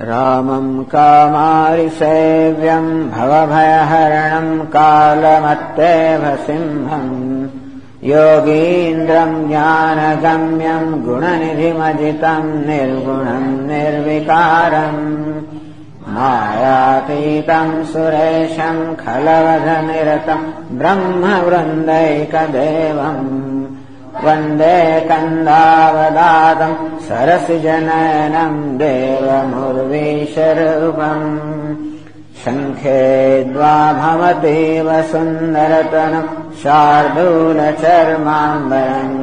रामम् कामारिसेव्यम् भवभयहरणम् कालमत्तेव सिंहम् योगीन्द्रम् ज्ञानगम्यम् गुणनिधिमजितम् निर्गुणम् निर्विकारम् मायातीतम् सुरेशम् खलवधनिरतम् ब्रह्मवृन्दैकदेवम् वन्दे कन्दावदातम् सरसिजनयनम् देवमुर्वीशरूपम् शङ्खे द्वाभवतीव सुन्दरतनम् शार्दूलचर्माम्बरम्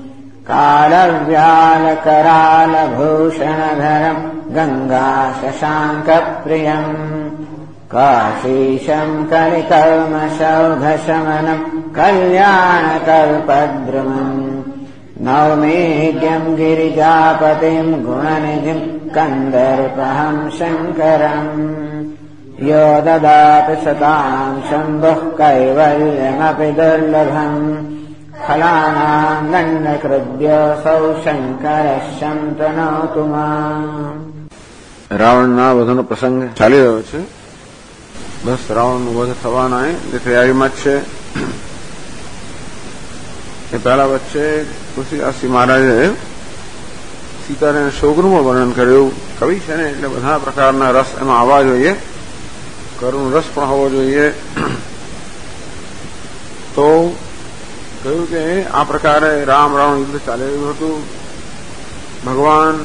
कालव्यालकरालभूषणधरम् गङ्गाशशाङ्कप्रियम् काशीशम् कलिकल्मषौघशमनम् कल्याणकल्पद्रुमम् नौमीड्यम् गिरिजापतिम् गुणनिधिम् कन्दर्पहम् शङ्करम् यो ददाति सताम् शम्भुः कैवल्यमपि दुर्लभम् फलानाम् दण्डकृद्योऽसौ शङ्करः शन्तनोतु माम्. રાવણના વધુનો પ્રસંગ ચાલી રહ્યો છે. બસ રાવણનો વધ થવાના જે તૈયારીમાં જ છે. એ પહેલા વચ્ચે તુલસીદાસજી મહારાજે સીતાને શોકનું વર્ણન કર્યું. કવિ છે ને એટલે બધા પ્રકારના રસ એમાં આવવા જોઈએ. કરુણ રસ પણ હોવો જોઈએ. તો કહ્યું કે આ પ્રકારે રામ રાવણ યુદ્ધ ચાલી રહ્યું હતું. ભગવાન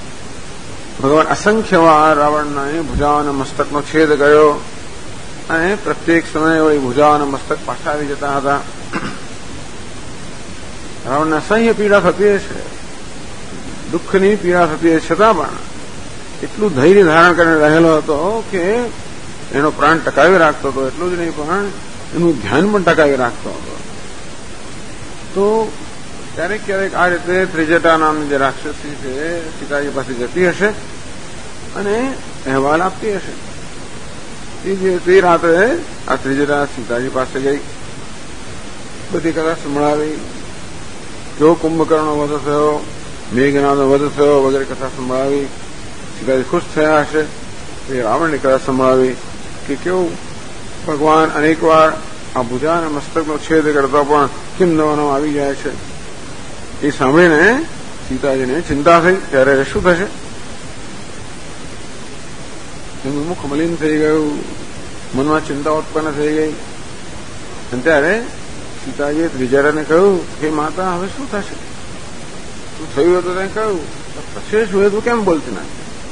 અસંખ્ય વાર રાવણના ભુજાઓ અને મસ્તકનો છેદ કર્યો અને પ્રત્યેક સમયે વળી ભુજાઓ અને મસ્તક પાછા આવી જતા હતા. રાવણને અસહ્ય પીડા થતી છે, દુઃખની પીડા થતી છતાં પણ એટલું ધૈર્ય ધારણ કરીને રહેલો હતો કે એનો પ્રાણ ટકાવી રાખતો હતો. એટલું જ નહીં પણ એનું ધ્યાન પણ ટકાવી રાખતો હતો. તો ક્યારેક ક્યારેક આ રીતે ત્રિજટા નામની જે રાક્ષસી છે સીતાજી પાસે જતી હશે અને અહેવાલ આપતી હશે. તે રાત્રે આ ત્રિજટા સીતાજી પાસે ગઈ, બધી કથા સંભળાવી. કેવો કુંભકર્ણનો વધ થયો, મેઘનાથનો વધ થયો વગેરે કથા સંભળાવી. સીતાજી ખુશ થયા હશે. એ રાવણની કથા સંભળાવી કે કેવું ભગવાન અનેકવાર આ ભુજા અને મસ્તકનો છેદ કરતા પણ કેમ નવા આવી જાય છે. એ સાંભળીને સીતાજીને ચિંતા થઈ. ત્યારે શું થશે? એનું મુખ મલિન થઈ ગયું, મનમાં ચિંતા ઉત્પન્ન થઈ ગઈ. અને ત્યારે સીતાજીએ ત્રિજરાને કહ્યું કે માતા હવે શું થશે? શું થયું હતું તેને કહ્યું. પછી શું તું કેમ બોલતી ના?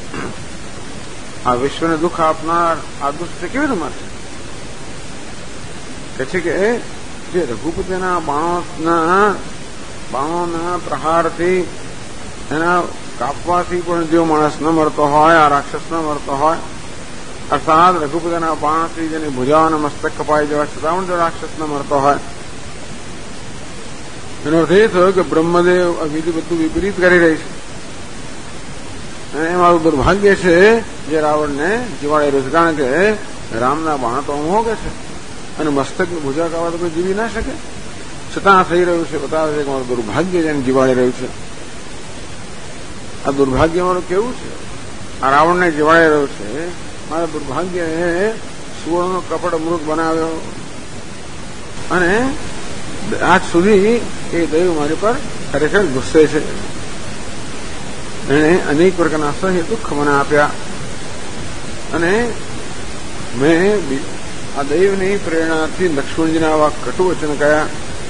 આ વિશ્વને દુઃખ આપનાર આ દુષ્ટ કેવી રીતે મારશે? કે છે કે જે રઘુપતિના બાણોના પ્રહારથી એના કાપવાથી પણ જો માણસ ન મરતો હોય, આ રાક્ષસ ન મરતો હોય, અર્થાત રઘુપતિના બાણથી જેની ભુજાઓના મસ્તક કપાઈ જવા છતાં પણ જો રાક્ષસ ન મરતો હોય, એનો અર્થ એ થયો કે બ્રહ્મદેવ આ વિધિ બધું વિપરીત કરી રહી છે. અને એ મારું દુર્ભાગ્ય છે જે રાવણને જીવાડે રહ્યું છે. કારણ કે રામના બાણ તો હું કે છે અને મસ્તકની ભુજા કાવા તો કોઈ જીવી ના શકે. છતાં થઈ રહ્યું છે. બતાવે છે કે મારું દુર્ભાગ્ય જેને જીવાડી રહ્યું છે. આ દુર્ભાગ્ય મારું કેવું છે? આ રાવણને જીવાડી રહ્યું છે. મારા દુર્ભાગ્ય સુવર્ણનો કપડ મૃગ બનાવ્યો અને આજ સુધી એ દૈવ મારી પર ખરેખર ગુસ્સે છે. એણે અનેક પ્રકારના અસહ્ય દુઃખ મને આપ્યા અને મેં આ દૈવની પ્રેરણાથી લક્ષ્મણજીના આવા કટુ વચન કયા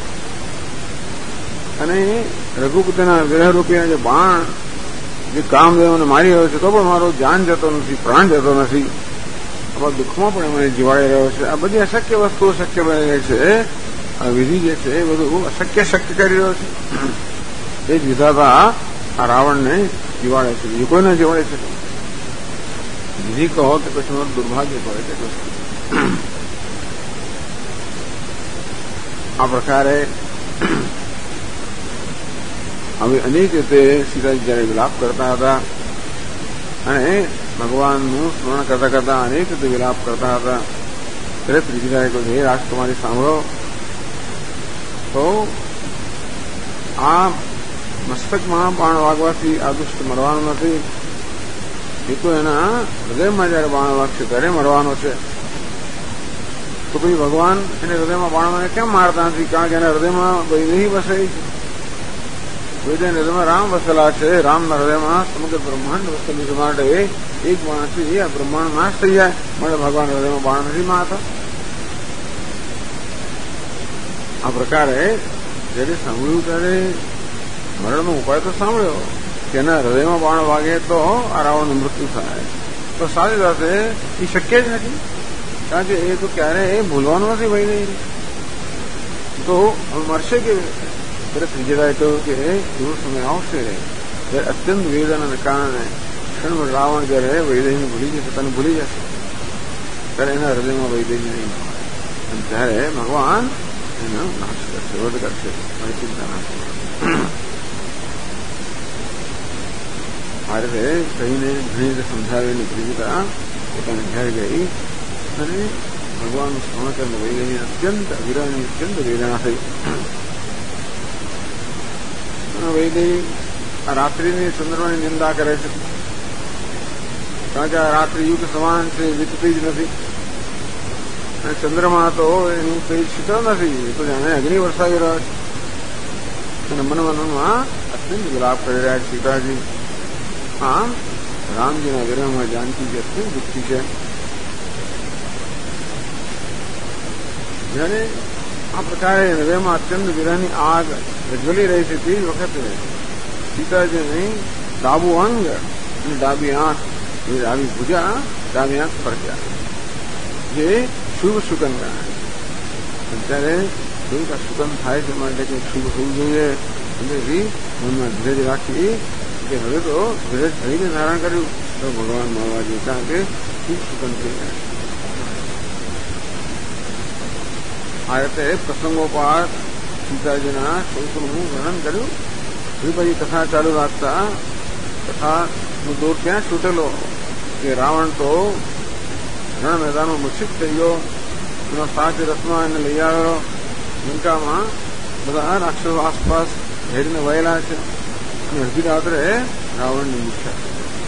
અને રઘુપતિના વિરહરૂપીના જે બાણ જે કામદેવને મારી રહ્યો છે તો પણ મારો જાન જતો નથી, પ્રાણ જતો નથી. આવા દુઃખમાં પણ મને જીવાડી રહ્યો છે. આ બધી અશક્ય વસ્તુઓ શક્ય બની રહી છે. આ વિધિ જે છે એ બધું અશક્ય શક્ય કરી રહ્યો છે. એ જ વિધાતા આ રાવણને જીવાડે છે, બીજું કોઈ ના જીવાડે છે. વિધિ કહો કે પછી મારું દુર્ભાગ્ય પડે છે. આ પ્રકારે હવે અનેક રીતે સીતાજી જયારે વિલાપ કરતા હતા અને ભગવાનનું સ્મરણ કરતા કરતા અનેક રીતે વિલાપ કરતા હતા ત્યારે ત્રીજી કહ્યું, હે રાજકુમારી સાંભળો, તો આ મસ્તકમાં બાણ વાગવાથી આ દુષ્ટ મરવાનું નથી. એ તો એના હૃદયમાં જયારે બાણ વાગશે ત્યારે મરવાનો છે. તો પછી ભગવાન એને હૃદયમાં બાણવાને કેમ મારતા નથી? કારણ કે એના હૃદયમાં વૈદેહી વસાઈ છે. વૈદેહી હૃદયમાં રામ વસેલા છે. રામના હૃદયમાં સમગ્ર બ્રહ્માંડ વસેલું છે. માટે એક બાણથી આ બ્રહ્માંડ નાશ થઈ જાય. માટે ભગવાન હૃદયમાં બાણ નથી મારતા. આ પ્રકારે જયારે સાંભળ્યું ત્યારે મરણનો ઉપાય તો સાંભળ્યો કે એના હૃદયમાં બાણ વાગે તો આ રાવણનું મૃત્યુ થાય. તો સારી સાથે એ શક્ય જ નથી. કારણ કે એ તો ક્યારે ભૂલવાનું નથી ભાઈ. તો હવે મરશે કે ત્યારે ત્રીજેદાએ કહ્યું કે એવો સમય આવશે ત્યારે અત્યંત વેદનાને કારણે ક્ષણભર રાવણ જયારે વૈદેહીને ભૂલી જશે, તને ભૂલી જશે, ત્યારે એના હૃદયમાં વૈદેહી નહીં હોય. અને ત્યારે ભગવાન એનો નાશ કરશે, વધ કરશે. મારી ચિંતા ના કરશે. આ રીતે કહીને ઘણી રીતે સમજાવીને ત્રીજતા પોતાની ઘેર ગઈ અને ભગવાનનું સ્મરણ કરીને વૈદેહી અત્યંત વિરહની અત્યંત વેદના થઈ. વૈદેહી આ રાત્રિની ચંદ્રમાની નિંદા કરે છે. કારણ કે આ રાત્રિ યુગ સમાન છે, વીતતી જ નથી. અને ચંદ્રમા તો એનું કઈ શીતળ નથી, એ તો જાણે અગ્નિ વરસાવી રહ્યો છે. અને મનમાં અત્યંત વિલાપ કરી રહ્યા છે સીતાજી. આમ રામજીના વિરહમાં જાનકીજી અત્યંત દુઃખી છે. જયારે આ પ્રકારે હૃદયમાં અત્યંત વિરહની આગ પ્રજ્વલી રહી છે તે જ વખતે સીતાજીની ડાબુ અંગ અને ડાબી આંખ, એ ડાબી ભુજા, ડાબી આંખ ફરક્યા, જે શુભ સુગંધ ગણાય. ત્યારે જોયું કે સુગંધ થાય છે માટે કે શુભ થવું જોઈએ. એટલે મનમાં ધીરજ રાખી કે હવે તો ધીરજ થઈને ધારણ કર્યું તો ભગવાન મળવા જોઈએ. કારણ કે ખૂબ સુગંધ થઈ જાય. આ રીતે પ્રસંગોપાત સીતાજીના સ્વરૂપનું વર્ણન કર્યું. પછી કથા ચાલુ રાખતા કથાનો દોર ક્યાં છૂટેલો કે રાવણ તો રણ મેદાનમાં મૂર્છિત થઈ ગયો. એનો સાચ રથમાં એને લઈ આવ્યો. લંકામાં બધા રાક્ષસો આસપાસ ઘેરીને વહેલા છે. અને અડધી રાત્રે રાવણની મૂર્છા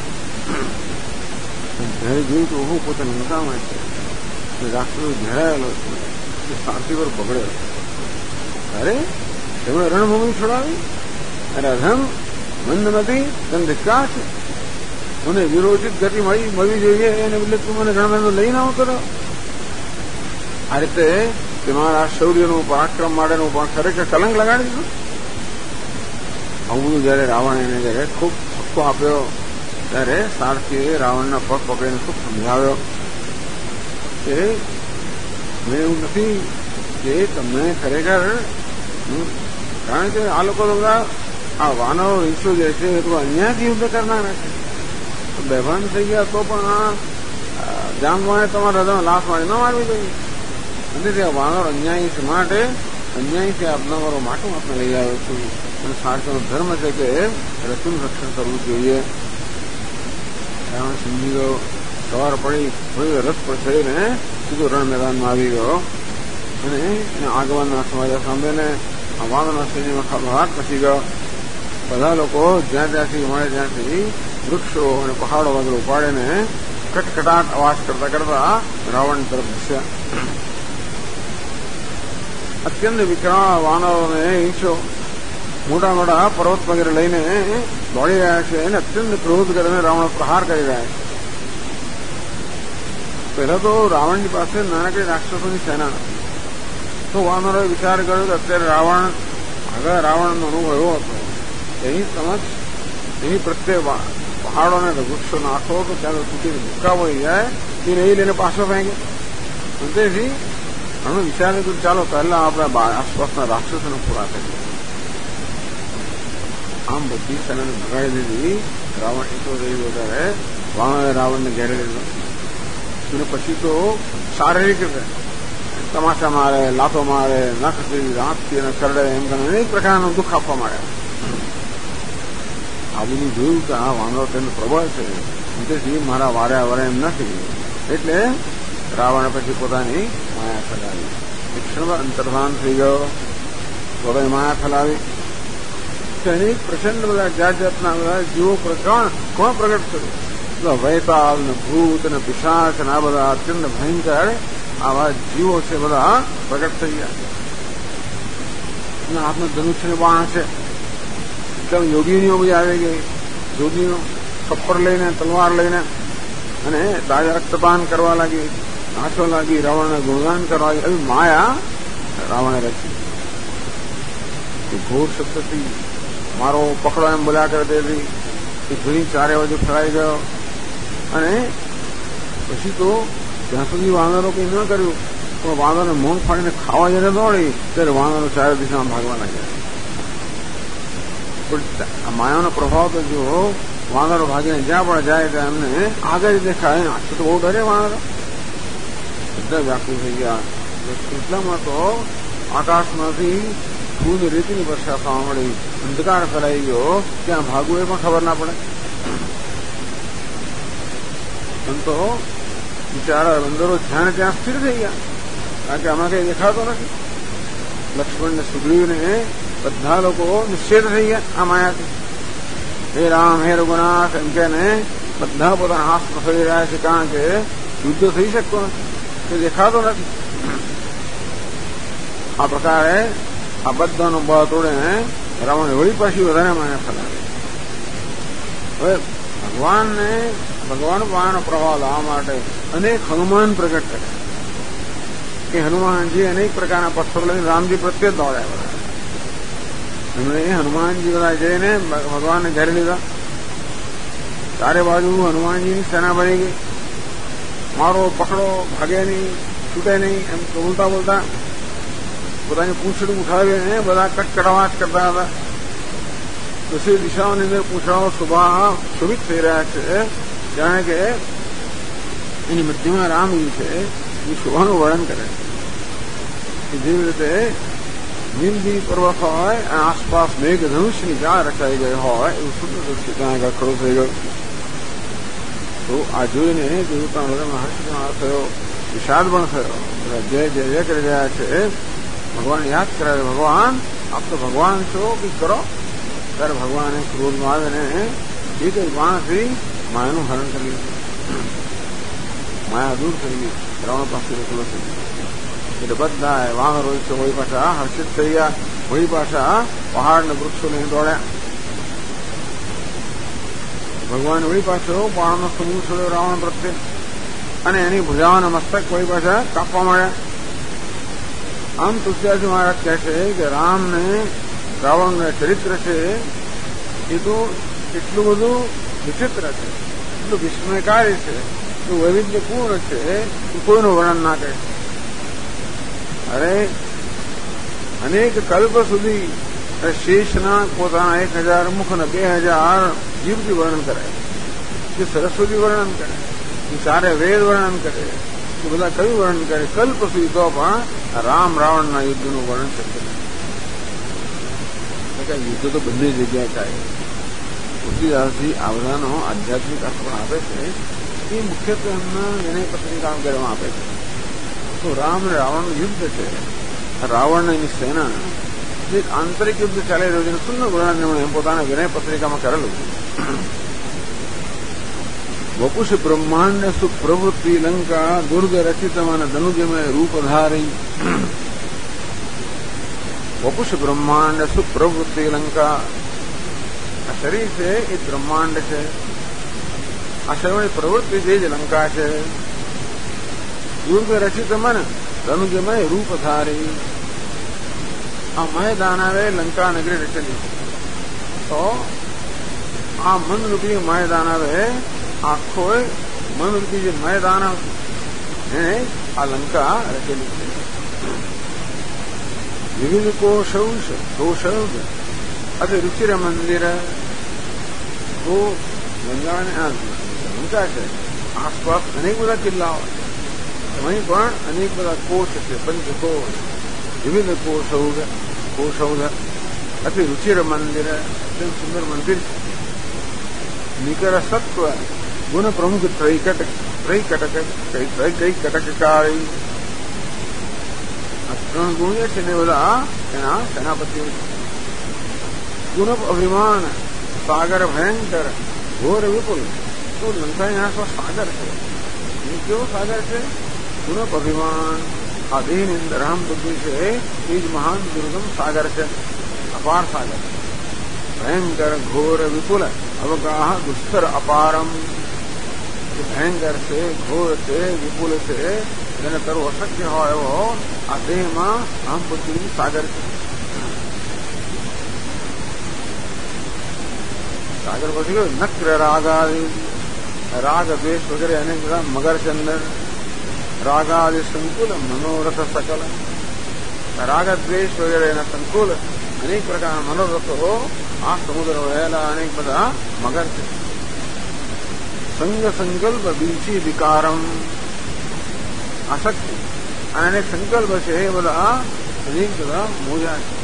જયારે જોયું તો હું પોતે લંકામાં છે. રાક્ષસો ઘેરાયેલો છે. સારથી પર બગડ્યો. અરે તેમણે રણભૂમિ છોડાવી. અરે અધમ મંદ નથી, તને ધિક્કાર છે. મને વિરોચિત ગતિ મળવી જોઈએ એને બદલે તું મને રણમેદાન લઈને આવતો રહ્યો. આ રીતે તમારા શૌર્યનું પરાક્રમ માટેનું પણ ખરેખર કલંક લગાડી દીધું. આવું બધું જયારે રાવણ એને જયારે ખૂબ ઠપકો આપ્યો ત્યારે સારથીએ રાવણના પગ પકડીને ખૂબ સમજાવ્યો કે મેં એવું નથી કે તમને ખરેખર, કારણ કે આ લોકો બધા આ વાનરો રીંછો જે છે એ તો અન્યાયથી યુદ્ધ કરનારા છે. બેભાન થઈ ગયા તો પણ આ જામવાને તમારા હૃદયમાં લાશ મારી ન મારવી જોઈએ. નથી આ વાનર અન્યાયી છે, માટે અન્યાયથી આપના મારો માટું આપણે લઈ આવ્યો છું. અને સારથીનો ધર્મ છે કે રથનું રક્ષણ કરવું જોઈએ. રાવણ સમજી ગયો. સવાર પડી રથ પર ચડીને સીધો રણ મેદાનમાં આવી ગયો. અને એને આગમનના સમાચાર સાંભળીને આ વાનરના સૈન્યમાં બહાર પસી ગયો. બધા લોકો જ્યાં ત્યાંથી મળે ત્યાંથી વૃક્ષો અને પહાડો વગેરે ઉપાડીને કટકટાટ અવાજ કરતા કરતા રાવણ તરફ ધસ્યા. અત્યંત વિકરાળ વાનરોને ઈંચો મોટા મોટા પર્વત વગેરે લઈને દોડી રહ્યા છે. એને અત્યંત ક્રોધ કરીને રાવણ પ્રહાર કરી રહ્યા છે. પહેલા તો રાવણની પાસે નાનકડી રાક્ષસોની સેના નથી. તો વાનરોએ વિચાર કર્યો કે અત્યારે આગળ રાવણનો અનુભવ એવો હતો એની સમક્ષ એની પ્રત્યે પહાડોને વૃક્ષો નાખો તો ત્યાં તૂટીને ભૂક્કા પડી જાય. એ નહીં લઈને પાછો ફેંકે. તેથી અમે વિચાર કર્યું ચાલો પહેલા આપણે આસપાસના રાક્ષસોને પૂરા કરીએ. આમ બધી સેનાને ભગાડી દીધી. રાવણ એટલો રહી વધારે વાણોએ રાવણને ઘેરી લીધો. અને પછી તો શારીરિક રીતે તમાશા મારે, લાતો મારે, નખથી, હાથથી અને કરડે એમ કરીને અનેક પ્રકારનું દુઃખ આપવા માંડ્યા. આ બધું જોયું કે આ વાનરો તેનું પ્રબળ છે, તેથી મારા વારે વરે એમ નથી. એટલે રાવણે પછી પોતાની માયા ફેલાવી. એક ક્ષણમાં અંતર્ધાન થઈ ગયો. પોતાની માયા ફેલાવી. તેની પ્રચંડ બધા જાત જાતના બધા જીવો કોણ પ્રગટ કર્યું. વૈતાલ ને ભૂત ને પિશાચ ને આ બધા અત્યંત ભયંકર આવા જીવો છે બધા પ્રગટ થઈ ગયા. હાથમાં ધનુષ્ય બાણ છે. એકદમ યોગીનીઓ બધી આવી ગઈ. યોગીઓ ખપ્પર લઈને તલવાર લઈને અને તાજા રક્તપાન કરવા લાગી, નાચવા લાગી, રાવણને ગુણગાન કરવા લાગી. એવી માયા રાવણે રચી. ઘોર શબ્દથી મારો પકડો એમ બોલ્યા કરતી હતી. એ ધૂની ચારે બાજુ ફેલાઈ ગયો અને પછી તો જ્યાં સુધી વાનરો કંઈ ન કર્યું પણ વાનરોને મોં ફાડીને ખાવા જયારે દોડી ત્યારે વાનરો ચારે દિશામાં ભાગવા લાગ્યા. પણ માયાનો પ્રભાવ તો જો વાનરો ભાગીને જ્યાં પણ જાય ત્યાં એમને આગળ દેખાય. આટલું તો બહુ ડરે વાનરો, બધા વ્યાકુળ થઈ ગયા. એટલામાં તો આકાશમાંથી ખુદ રેતીની વર્ષા થવા મળી, અંધકાર ફેલાઈ ગયો. ત્યાં ભાગવું એ પણ ખબર ના પડે. તો બિચારા બંદરો ધ્યાન ત્યાં સ્થિર થઈ ગયા, કારણ કે આમાં કઈ દેખાતો નથી. લક્ષ્મણને સુગ્રીવને બધા લોકો નિશ્ચેત થઈ ગયા આ માયાથી. હે રામ, હે રઘુનાથ એમ કે બધા પોતાના હાથમાં ફરી રહ્યા છે, કારણ કે યુદ્ધ થઈ શકતો નથી, તે દેખાતો નથી. આ પ્રકારે આ બધાનો બળ તોડે રાવણે વળી પાછી વધારે માયા ફેલાવી. હવે ભગવાન પાયાનો પ્રભાવ લાવવા માટે અનેક હનુમાન પ્રગટ કરે કે હનુમાનજી અનેક પ્રકારના પથ્થરો લઈને રામજી પ્રત્યે દોડ્યા બધા. એમણે હનુમાનજી બધા જઈને ભગવાનને ઘેરી લીધા. ચારે બાજુ હનુમાનજીની સેના બની ગઈ. મારો પકડો, ભાગે નહીં, છૂટે નહીં એમ બોલતા બોલતા પોતાની પૂંછડું ઉઠાવીને બધા કટકટાવાટ કરતા હતા. દસી દિશાઓની અંદર પૂંછડાઓ શોભિત થઈ રહ્યા છે, જાણે કે એની મધ્યમાં રામજી છે એ શોભાનું વર્ણન કરે છે. જેવી રીતે નીલગીરી પર્વત હોય અને આસપાસ મેઘ ધનુષ્યની જાળ રચાઈ ગઈ હોય એવું સુંદર દ્રશ્ય ત્યાં આગળ ખડો થઈ ગયો. તો આ જોઈને દેવતા બધામાં હર્ષ પણ થયો, વિષાદ પણ થયો. જય જય જય કરી રહ્યા છે. ભગવાન યાદ કરાવે, ભગવાન આપ તો ભગવાન છો, કંઈક કરો. ત્યારે ભગવાને ક્રોધમાં આવીને એ કઈ બાણથી માયાનું હરણ કરી લીધું. માયા દૂર થઈ ગઈ, રાવણ પાસે એકલો થઈ ગયો. એટલે બધા વાનરો છે વળી પાછા હર્ષિત થઈ ગયા, વળી પાછા પહાડ ને વૃક્ષો લઈને દોડ્યા. ભગવાન વળી પાછો બાણનો સમૂહ છોડ્યો રાવણ પ્રત્યે અને એની ભુજાઓના મસ્તક વળી પાછા કાપવા માંડ્યા. આમ તુલસીદાસજી મહારાજ કહે છે કે રામને રાવણનું ચરિત્ર છે એ તો એટલું બધું વિચિત્ર છે, એટલું વિસ્મયકારી છે, એટલું વૈવિધ્યપૂર્ણ છે કે કોઈનું વર્ણન ના કરે. અરે અનેક કલ્પ સુધી શેષના પોતાના 1000 મુખ અને 2000 જીવથી વર્ણન કરે, કે સરસ્વતી વર્ણન કરે, કે ચારે વેદ વર્ણન કરે, કે બધા કયું વર્ણન કરે, કલ્પ સુધી તો પણ રામ રાવણના યુદ્ધનું વર્ણન શક્ય નથી. યુદ્ધ તો બંને જગ્યાએ થાય. તુલસીદાસજી આ બધાનો આધ્યાત્મિક અર્થ પણ આપે છે. એ મુખ્યત્વે એમના વિનય પત્રિકા વગેરેમાં આપે છે. તો રામ અને રાવણનું યુદ્ધ છે. રાવણ એની સેના જે આંતરિક યુદ્ધ ચાલી રહ્યું છે સુંદર વર્ણન એમણે પોતાના વિનય પત્રિકામાં કરેલું છે. વપુષ બ્રહ્માંડ સુપ્રવૃત્તિ લંકા દુર્ગ રચિતમાન ધનુજમય રૂપધારી. વપુષ બ્રહ્માંડ સુપ્રવૃત્તિ લંકા. આ શરીર છે એ બ્રહ્માંડ છે. આ શરીરની પ્રવૃત્તિ જે લંકા છે. દુર્ગ રચિત મન ધનુજમય રૂપધારી. આ મય દાનવે લંકા નગરી રચેલી. તો આ મનરૂપી મય દાનવે આખો મનરૂપી જે મય દાનવ એને આ લંકા રચેલી છે. વિવિધ કોષૌષ અતિ રુચિર મંદિર. તો ગંગાને લંકા છે, આસપાસ અનેક બધા કિલ્લાઓ છે, અહીં પણ અનેક બધા કોષ છે, પંચકોષ, વિવિધ કોષૌધ અતિ રુચિર મંદિર. અત્યંત સુંદર મંદિર છે. નિકર સત્વ ગુણ પ્રમુખ ત્રૈકટકકારી. આ 3 ગુણ છે ને બધા એના સેનાપતિઓ છે. ગુણ અભિમાન સાગર ભયંકર ઘોર વિપુલ તો લંકાની આસપાસ સાગર છે. એ કેવો સાગર છે? પુનઃ અભિમાન આ દેહની અંદર અહમ બુદ્ધિ છે એ જ મહાન દુર્ગમ સાગર છે, અપાર સાગર, ભયંકર ઘોર વિપુલ અવગાહ દુસ્તર અપારમ. ભયંકર છે, ઘોર છે, વિપુલ છે, જેને તરવું અશક્ય હોય એવો આ દેહમાં અહમ બુદ્ધિ સાગર છે. સાગર પછી ગયો નક્ર રાગાદિ, રાગ દ્વેષ વગેરે અનેક બધા મગર છે અંદર. રાગાદિ સંકુલ મનોરથ સકલ, રાગ દ્વેષ વગેરે એના સંકુલ અનેક પ્રકારના મનોરથો આ સમુદ્ર વહેલા અનેક બધા મગર છે. સંગ સંકલ્પ બીજી વિકારમ, આસક્તિ અને અનેક સંકલ્પ છે એ બધા અનેક બધા મોજા છે.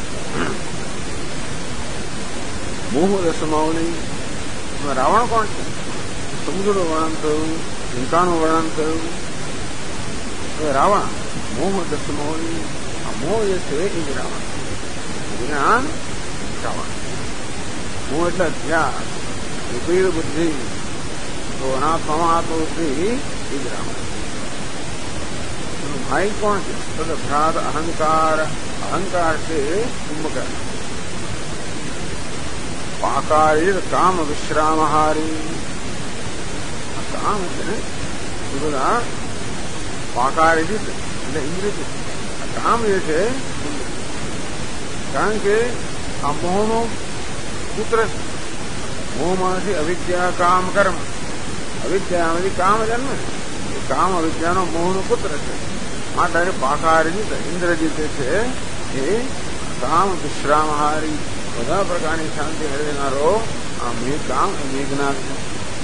મોહ રસમાવલી, રાવણ કોણ છે? સમુદ્રનું વર્ણન થયું, લંકાનું વર્ણન થયું. હવે રાવણ મોહ દસમાવલી, આ મોહ જે છે એ જ રાવણ, જ્ઞાન રાવણ. મોહ એટલે અધ્યાસ, વિપરીત બુદ્ધિ, તો અનાત્માત્મબુદ્ધિ એ જ રાવણ. ભાઈ કોણ છે? તદભ્રાત અહંકાર, અહંકાર છે કુંભકર્ણ. પાકારી કામ વિશ્રામહારી, કામ છે ને એ બધા પાકારી એટલે ઇન્દ્રિય. કામ જે છે કારણ કે આ મોહનો પુત્ર છે. મોહમાંથી અવિદ્યા કામ કર્મ, અવિદ્યામાંથી કામ જન્મે. એ કામ અવિદ્યાનો મોહનો પુત્ર છે. માટે પાકારજીત ઇન્દ્રજીત છે એ કામ વિશ્રામહારી, બધા પ્રકારની શાંતિ મેળવનારો આ કામ મેઘનાથ છે.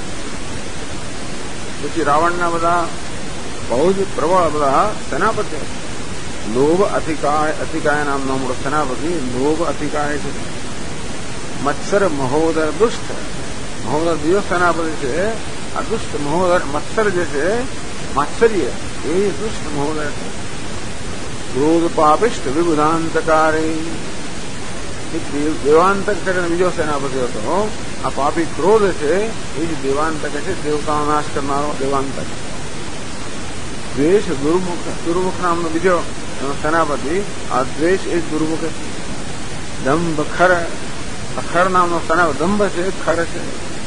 પછી રાવણના બધા બહુ જ પ્રબળ બધા સેનાપતિ. લોભ અતિકાય, અતિકાય નામનો મોટો સેનાપતિ લોભ અતિકાય છે. મત્સર મહોદર દુષ્ટ, મહોદર બીજો સેનાપતિ છે. આ દુષ્ટ મહોદર મત્સર જે છે માત્સર્ય એ દુષ્ટ મહોદર છે. ક્રોધ પાપિષ્ટ વિબુધાંતકારી, દેવાંતક કરીને બીજો સેનાપતિ હતો. આ પાપી ક્રોધ છે એ જ દેવાંતક છે, દેવતાનો નાશ કરનારો દેવાંતક. દ્વેષ દુર્મુખ, દુર્મુખ નામનો બીજો સેનાપતિ, આ દ્વેષ એ જ દુર્મુખ છે. દંભ ખર, અખર નામનો સેનાપતિ, દંભ છે ખર છે.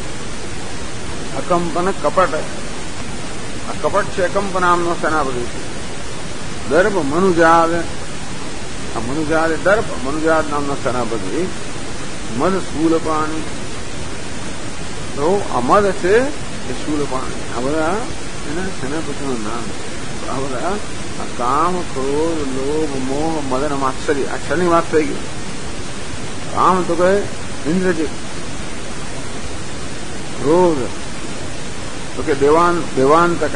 અકંપન કપટ, આ કપટ છે અકંપ નામનો સેનાપતિ છે. દર્ભ મનુજાદ, આ મનુજાદ દર્પ, મનુજાદ નામનો સેનાપતિ. મદ શૂલપાણી, તો આ મદ છે એ શૂલપાણી. આ બધા એના સેનાપતિનું નામ. આ બધા આ કામ, ક્રોધ, લોભ, મોહ, મદન, માત્સર્ય, આ છની વાત થઈ ગઈ. કામ તો કહે ઇન્દ્રજીત, ક્રોધ તો કે દેવાંતક,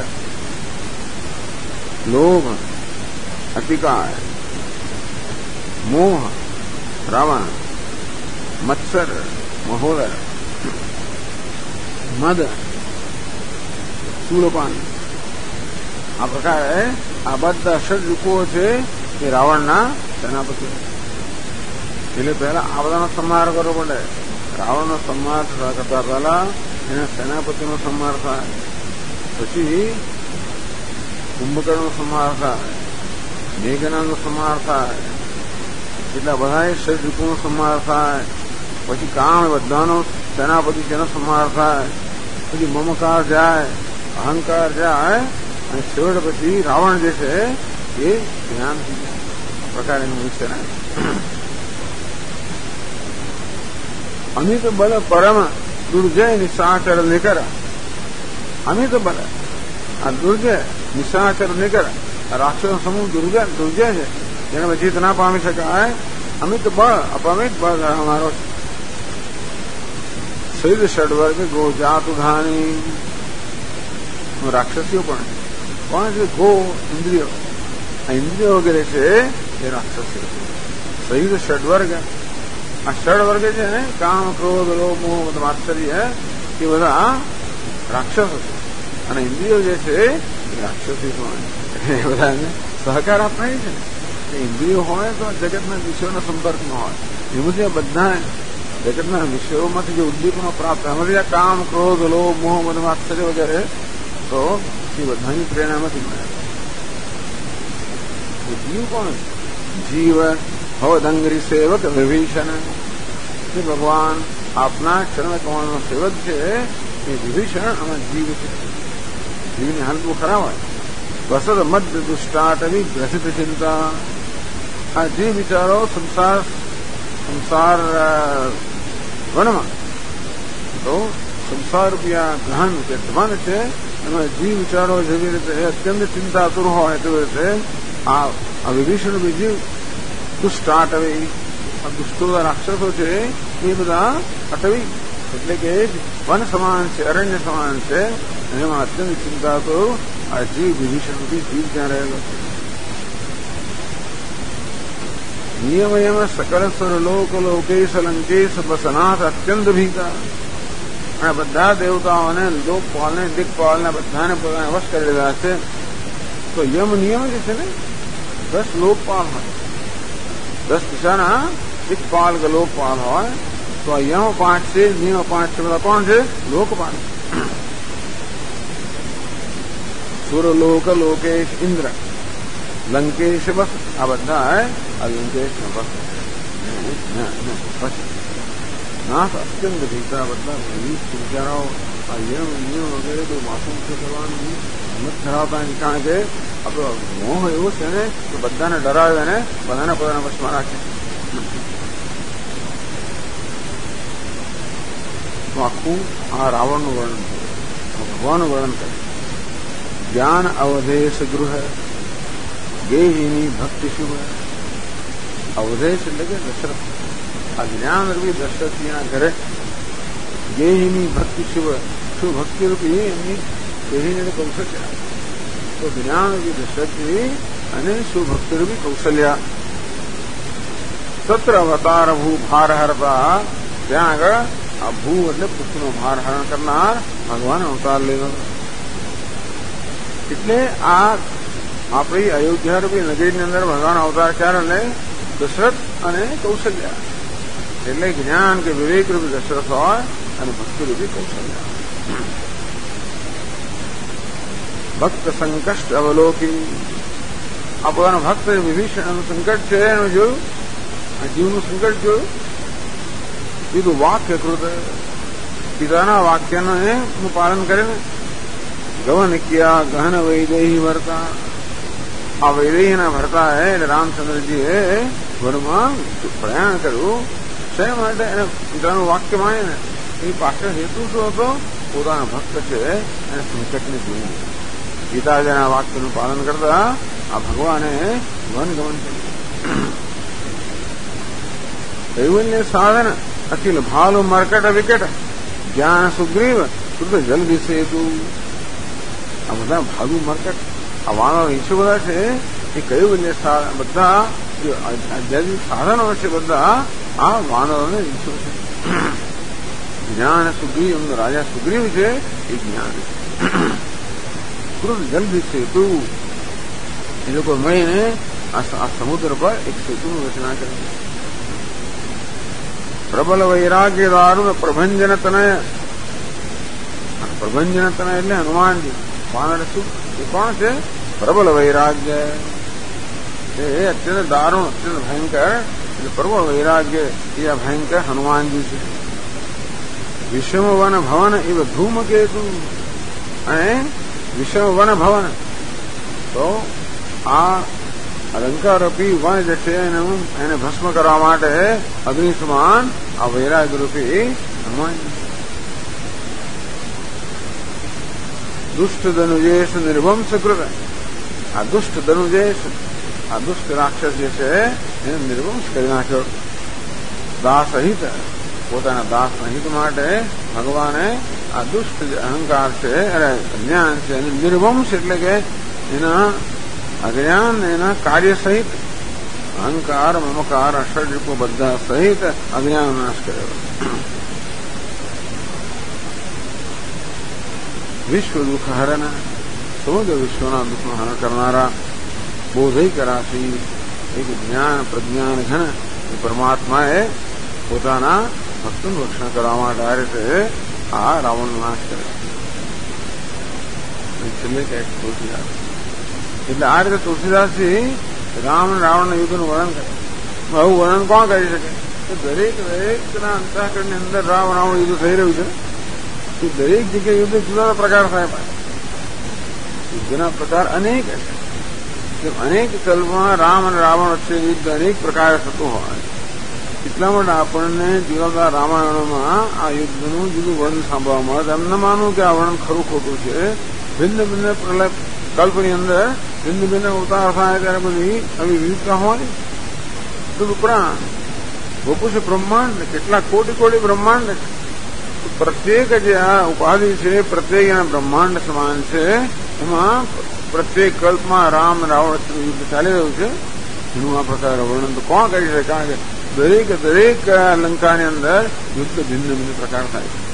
લોભ અતિકાય, મોહ રાવણ, મત્સર મહોદર, મદ શૂલપાન. આ પ્રકારે આ બધા ષડરૂપો છે એ રાવણના સેનાપતિ. એટલે પહેલા આ બધાનો સંહાર કરવો પડે. રાવણનો સંહાર કરતા પહેલા એના સેનાપતિનો સંહાર થાય, પછી કુંભકર્ણનો સંહાર થાય, મેઘનાનો સંહાર થાય, એટલા બધા ષડરૂપોનો સંહાર થાય, પછી કામ બધાનો સેનાપતિ તેનો સંહાર થાય, પછી મમકાર જાય, અહંકાર જાય, અને છેવટે પછી રાવણ જે છે એ જ્ઞાન થઈ જાય. આ પ્રકારે એનું વિશે અમિત બલ પરમ દુર્જય નિશાચર નિકર. અમિત બલ, આ દુર્જય નિશાચર નિકર, રાક્ષસો સમૂહ દુર્જય છે, જેને જીત ના પામી શકાય. અમિત બળ, અપમિત બળ ધરાવનારો છે. સૈદ ષડવર્ગ ગો જાતુધાની, રાક્ષસીઓ પણ છે. ગો ઇન્દ્રિયો, આ ઇન્દ્રિયો વગેરે છે એ રાક્ષસીઓ છે. સૈદ ષડવર્ગ, આ ષડવર્ગ છે ને કામ, ક્રોધ, લોભ, મોહ, માત્સર્ય, એ બધા રાક્ષસો છે. અને ઇન્દ્રિયો જે છે એ રાક્ષસી પણ એ બધાને સહકાર આપનારી છે ને. ઇન્દ્રિયો હોય તો જગતના વિષયોના સંપર્કમાં હોય. એ બધા જગતના વિષયોમાંથી જે ઉદ્દીપનો પ્રાપ્ત એમાંથી આ કામ, ક્રોધ, લોભ, મોહ, મદ, માત્સર્ય વગેરે તો એ બધાની પ્રેરણામાંથી મળે. જીવ કોણ? જીવ ભવદંગરી સેવક વિભીષણ. ભગવાન આપના ચરણ કમળનો સેવક છે એ વિભીષણ અને જીવ છે. જીવની હાલત બહુ ખરાબ હોય. વસદ મધ્ય દુષ્ટાટવી ગ્રસિત ચિંતા. આ જીવ વિચારો સંસાર વનમાં તો સંસાર રૂપિયા ગ્રહણ કે ધ્યાન છે એમાં જીવ વિચારો જેવી રીતે અત્યંત ચિંતાતુર હોય તેવી રીતે આ વિભીષણ બી જીવ દુષ્ટાટવી. આ દુષ્ટો રાક્ષસો છે એ બધા અટવી એટલે કે વન સમાન છે, અરણ્ય સમાન છે. એમાં અત્યંત ચિંતા તો આ જીવ વિભીષણ બી જીવ ત્યાં રહેલો છે. નિયમયમ સકલ સ્વર લોક લોકેશ લંકેશ બસનાથ અત્યંત ભીતા. અને બધા દેવતાઓને લોકપાલને દિક્પાલને બધાને પોતાને વશ કરી લીધા છે. તો યમ નિયમ જે છે ને 10 લોકપાલ હોય, 10 દિશાના દિક્પાલ કે લોકપાલ હોય તો આ યમ 5 છે, નિયમ 5 છે. બધા કોણ છે? લોકપાલ. સુરલોક લોકેશ ઇન્દ્ર લંકેશ બસ. આ બધા આ લંકેશ બસ નાથ અત્યંત ભીતા. બધા વિચારો આ યમ નિયમ વગેરે તો માસૂમ છે કરવાનું હિંમત ધરાવતા નથી. કારણ કે આપણો મોહ એવો છે ને કે બધાને ડરાવે ને બધાને પોતાના વશમાં રાખે. તો આખું આ રાવણનું વર્ણન કરે, ભગવાનનું વર્ણન કરે. જ્ઞાન અવધેશ ગૃહ ગેહિની ભક્તિ શુભ. અવધેશ એટલે કે દશરથ. આ જ્ઞાન રૂપી દશરથજીના ઘરે ગેહિની ભક્તિ શુભ. શું ભક્તિ રૂપી એમની ગેહિની કૌશલ્યા. તો જ્ઞાન રૂપી દશરથજી અને સુભક્તિ રૂપી કૌશલ્યા. તત્ર અવતાર ભૂ ભાર હરતા. ત્યાં આગળ આ ભૂ એટલે પૃથ્વીનો ભાર હરણ કરનાર ભગવાન અવતાર લેવાનો. એટલે આ આપણી અયોધ્યા રૂપી નગરીની અંદર ભગવાન અવતાર ક્યારે લે? દશરથ અને કૌશલ્યા. એટલે જ્ઞાન કે વિવેક રૂપી દશરથ હોય અને ભક્તિ રૂપી કૌશલ્યા. ભક્ત સંકષ્ટ અવલોકી. આ પોતાનો ભક્ત વિભીષણનું સંકટ છે એનું જોયું, આ જીવનું સંકટ જોયું. બીજું વાક્ય કૃત પિતાના વાક્યનું પાલન કરીને ગવન કિયા ગહન વૈદેહી ભરતા. આ વૈદેહીના ભરતા એટલે રામચંદ્રજીએ વનમાં પ્રયાણ કર્યું. શા માટે? એને પિતાનું વાક્ય માને ને એ પાછળ હેતુ શું હતો? પોતાના ભક્ત છે એને સંકટને જોવું. પિતાજીના વાક્યનું પાલન કરતા આ ભગવાને વનગમન કર્યું. કૈવલ્ય સાધન અખિલ ભાલુ મરકટ વિકટ જ્ઞાન સુગ્રીવ શુદ્ધ જલ્દી સેતુ. આ બધા ભાલુ મરકટ આ વાણો ઈચ્છો બધા છે એ કૈવલ્ય બધા જે સાધનો છે બધા આ વાનરોને ઈચ્છો છે. જ્ઞાન સુગ્રીવ રાજા સુગ્રીવ છે એ જ્ઞાન છે. શુદ્ધ જલ્દી સેતુ એ લોકો મળીને આ સમુદ્ર પર એક સેતુનું રચના કરી. પ્રબલ વૈરાગ્ય દારૂણ પ્રભંજન તનય. પ્રભંજન તનય એટલે હનુમાનજી વાનર શું એ કોણ છે? પ્રબલ વૈરાગ્ય. એ અત્યંત દારૂણ અત્યંત ભયંકર એટલે પ્રબળ વૈરાગ્ય એ આ ભયંકર હનુમાનજી છે. વિષમ વન ભવન એવ ધૂમકેતુ. અને વિષમ વન ભવન તો આ અલંકારરૂપી વન જે છે એને ભસ્મ કરવા માટે અગ્નિ સમાન આ વૈરાગ્ય રૂપી હનુમાનજી. દુષ્ટ ધનુજેશ નિર્વંશકૃત. આ દુષ્ટ ધનુજેશ આ દુષ્ટ રાક્ષસ જે છે એને નિર્વંશ કરી નાખ્યો. દાસ સહિત પોતાના દાસના હિત માટે ભગવાને આ દુષ્ટ અહંકાર છે અરે અજ્ઞાન છે એને નિર્વંશ એટલે કે એના અજ્ઞાન એના કાર્ય સહિત અહંકાર મમકાર અષડરૂપો બધા સહિત અજ્ઞાન નાશ કર્યો. વિશ્વ દુઃખ હરણ સમગ્ર વિશ્વના દુઃખનું હરણ કરનારા બોધૈક રાશિ એક જ્ઞાન પ્રજ્ઞાન ઘન એ પરમાત્માએ પોતાના ભક્તનું રક્ષણ કરવા માટે આ રીતે આ રાવણનો નાશ કરે છેલ્લે ક્યાંક તુલસીદાસ એટલે આ રીતે તુલસીદાસજી રામ અને રાવણના યુદ્ધનું વર્ણન કરે. આવું વર્ણન કોણ કરી શકે? દરેકના અંતઃકરણની અંદર રામ રાવણ યુદ્ધ થઈ રહ્યું છે. દરેક જગ્યાએ યુદ્ધ જુદા પ્રકાર થાય. યુદ્ધના પ્રકાર અનેક છે. અનેક કલ્પમાં રામ અને રાવણ વચ્ચે યુદ્ધ અનેક પ્રકારે થતું હોય. એટલા માટે આપણને જુદા જુદા રામાયણોમાં આ યુદ્ધનું જુદું વર્ણન સાંભળવા મળે. એમ ન માનવું કે આ વર્ણન ખરું ખોટું છે. ભિન્ન ભિન્ન કલ્પની અંદર ભિન્ન ભિન્ન અવતાર થાય ત્યારે બધી આવી વિવિધતા હોય. ઉપરાંત ગોપુ છે બ્રહ્માંડ, કેટલાક કોટી કોટી બ્રહ્માંડ છે. પ્રત્યેક જે આ ઉપાધિ છે પ્રત્યેક એના બ્રહ્માંડ સમાન છે. એમાં પ્રત્યેક કલ્પમાં રામ રાવણ યુદ્ધ ચાલી રહ્યું છે. એનું આ પ્રકાર વર્ણન તો કોણ કરી શકે? કારણ કે દરેક લંકાની અંદર યુદ્ધ ભિન્ન ભિન્ન પ્રકાર થાય છે.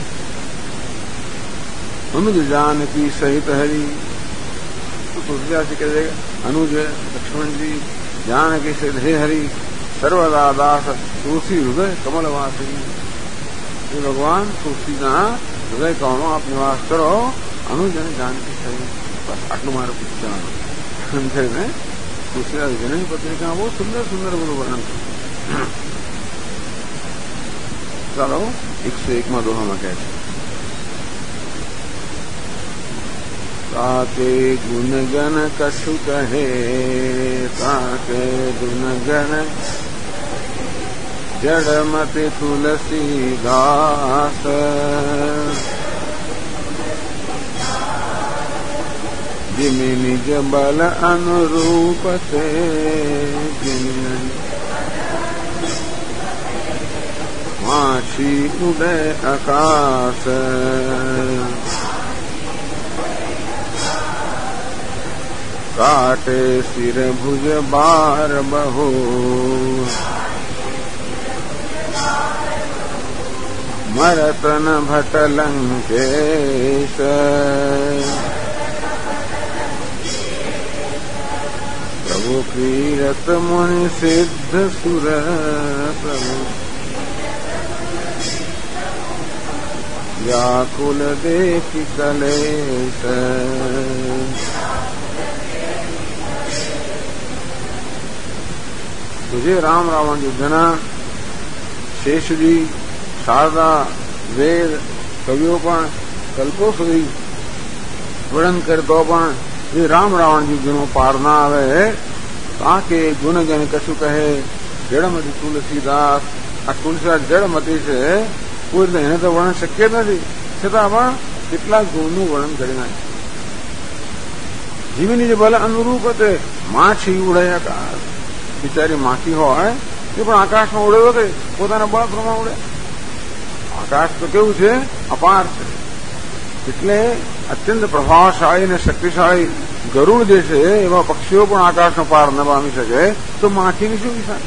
અનુજ જાનકી સહિત હરી તુલસીદાસજી કહે છે અનુજ લક્ષ્મણજી જાનકી સહિત હે હરી સર્વદા દાસ તુલસી હૃદય કમલવાસી. એ ભગવાન તુલસીના હૃદય કમળમાં આપ નિવાસ કરો. અનુજ અને જાનકી સહિત બસ આટલું મારું પૂછવાનું સમજાય. તુલસીદાસ જનની પત્રિકા બહુ સુંદર સુંદર બધું વર્ણન કર્યું. ચાલો 101 દોહામાં કહે છે તાકે ગુણગન કશું કહે તાકે ગુણગન જડમતે તુલસીદાસ जिमि निज बल अनुरूप से माछी उदय आकाश काटे सिर भुज बार बहो मरतन भट लंकेश प्रभु कीरत मुनि सिद्ध सुर प्रभु व्याकुल देखि कलेश तुझे राम रावण युद्धना शेषजी शारदा वेद कविओ पण कल्पो सुधी वर्णन करतो पण ये राम रावण युद्धनो पार ना आवे ताके गुणगन कशु कहे जड़मती तुलसीदास आ तुलसीदास जड़मती से कोई એને તો વર્ણન શક્ય નથી છતાં પણ કેટલાક ગુણનું વર્ણન કરી નાખે. જીવીની જે બલ અનુરૂપ તે માછી ઉડે આકાશ. બિચારી માખી હોય એ પણ આકાશમાં ઉડે વગર પોતાના બળ પ્રમાણે ઉડે. આકાશ તો કેવું છે? અપાર છે. એટલે અત્યંત પ્રભાવશાળી અને શક્તિશાળી ગરુડ જે છે એવા પક્ષીઓ પણ આકાશનો પાર ન પામી શકે તો માખીની શું વિશાળ.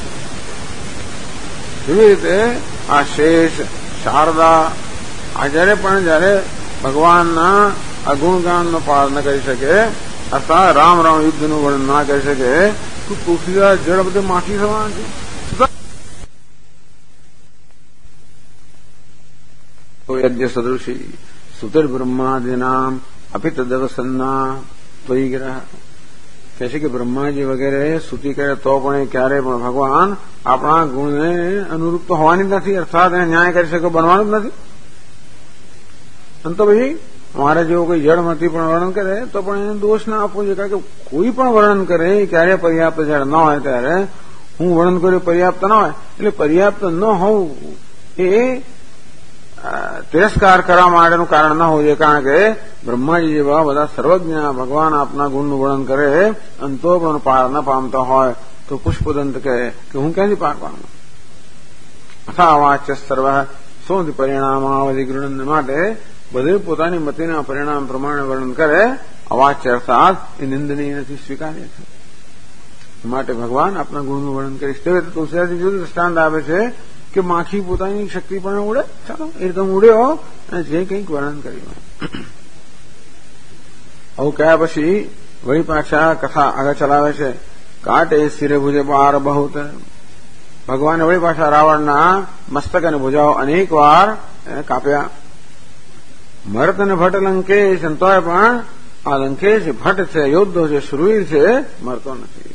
એવી રીતે આ શેષ શારદા આ જયારે ભગવાનના અગુણગાનનો પાર ન કરી શકે અર્થાત રામ રામ યુદ્ધનું વર્ણન ના કરી શકે તો તુલસીદાસ જળ બધે માખી સમાન છે. યજ્ઞ સદૃશી સુતર બ્રહ્માદિનામ અપિત દવસન્ના ત્વયી ગ્રહ કહે છે કે બ્રહ્માજી વગેરે સ્તુતિ કરે તો પણ ક્યારેય પણ ભગવાન આપણા ગુણને અનુરૂપ તો હોવાની જ નથી અર્થાત એને ન્યાય કરી શકે બનવાનું જ નથી. અને તો પછી અમારે જેવો કોઈ જળમાંથી પણ વર્ણન કરે તો પણ એને દોષ ના આપવો જોઈએ. કારણ કે કોઈ પણ વર્ણન કરે ક્યારે પર્યાપ્ત જળ ન હોય ત્યારે હું વર્ણન કર્યું પર્યાપ્ત ન હોય એટલે પર્યાપ્ત ન હોવું એ તિરસ્કાર કરવા માટેનું કારણ ન હોવું જોઈએ. કારણ કે બ્રહ્માજી જેવા બધા સર્વજ્ઞ ભગવાન આપના ગુણનું વર્ણન કરે અને તો પણ પાર ન પામતા હોય તો પુષ્પદંત કહે કે હું ક્યાંથી પાર પામું. અથાવાચ્ય સર્વ શોધ પરિણામાવધિ ગૃણન માટે બધે પોતાની મતિના પરિણામ પ્રમાણે વર્ણન કરે. અવાચ્ય અર્થાત એ નિંદનીય નથી, સ્વીકાર્ય છે. માટે ભગવાન આપના ગુણનું વર્ણન કરીશ. તે તુલસીદાસજી જુદું દ્રષ્ટાંત આપે છે કે માખી પોતાની શક્તિ પણ ઉડે. ચાલો એ તો ઉડ્યો અને જે કંઈક વર્ણન કર્યું. આવું કયા પછી વળી પાછા કથા આગળ ચલાવે છે. કાટે શિરે ભુજે બાર બહુત ભગવાને વળી પાછા રાવણના મસ્તક અને ભુજાઓ અનેક વાર એને કાપ્યા. મરત અને ભટ્ટ લંકેશ, તોય પણ આ લંકેશ ભટ્ટ છે, યોદ્ધો છે, શૂરવીર છે, મરતો નથી.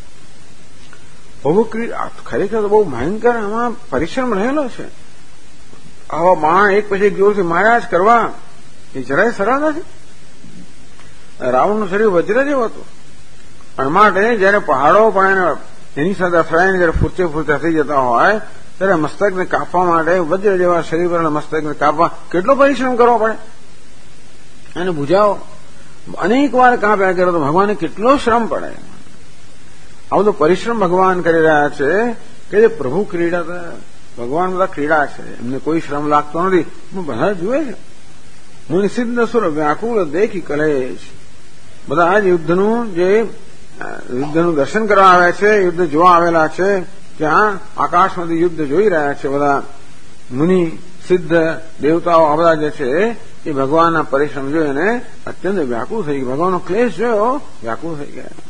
બહુ ખરેખર બહુ ભયંકર આમાં પરિશ્રમ રહેલો છે. આવા બાણ એક પછી એક જોરથી માર્યા જ કરવા એ જરાય સરળ નથી. રાવણનું શરીર વજ્ર જેવું હતું, અને માટે જયારે પહાડો પણ એની સાથે અથડાઈને જયારે ફૂરતે ફૂરતે થઈ જતા હોય ત્યારે મસ્તકને કાપવા માટે વજ્ર જેવા શરીર પર મસ્તકને કાપવા કેટલો પરિશ્રમ કરવો પડે. અને ભુજાઓ અનેક વાર કાપ્યા કરે તો ભગવાનને કેટલો શ્રમ પડે. આ બધો પરિશ્રમ ભગવાન કરી રહ્યા છે કે જે પ્રભુ ક્રીડા, ભગવાન બધા ક્રીડા છે, એમને કોઈ શ્રમ લાગતો નથી. બધા જુએ છે. હું સિદ્ધ સુર વ્યાકુળ દેખી કલેશ. બધા આ જ યુદ્ધનું દર્શન કરવા આવ્યા છે, યુદ્ધ જોવા આવેલા છે. ત્યાં આકાશમાંથી યુદ્ધ જોઈ રહ્યા છે. બધા મુનિ, સિદ્ધ, દેવતાઓ આ બધા જે છે એ ભગવાનના પરિશ્રમ જોઈને અત્યંત વ્યાકુળ થઈ ગયા. ભગવાનનો ક્લેશ જોયો, વ્યાકુળ થઈ ગયા.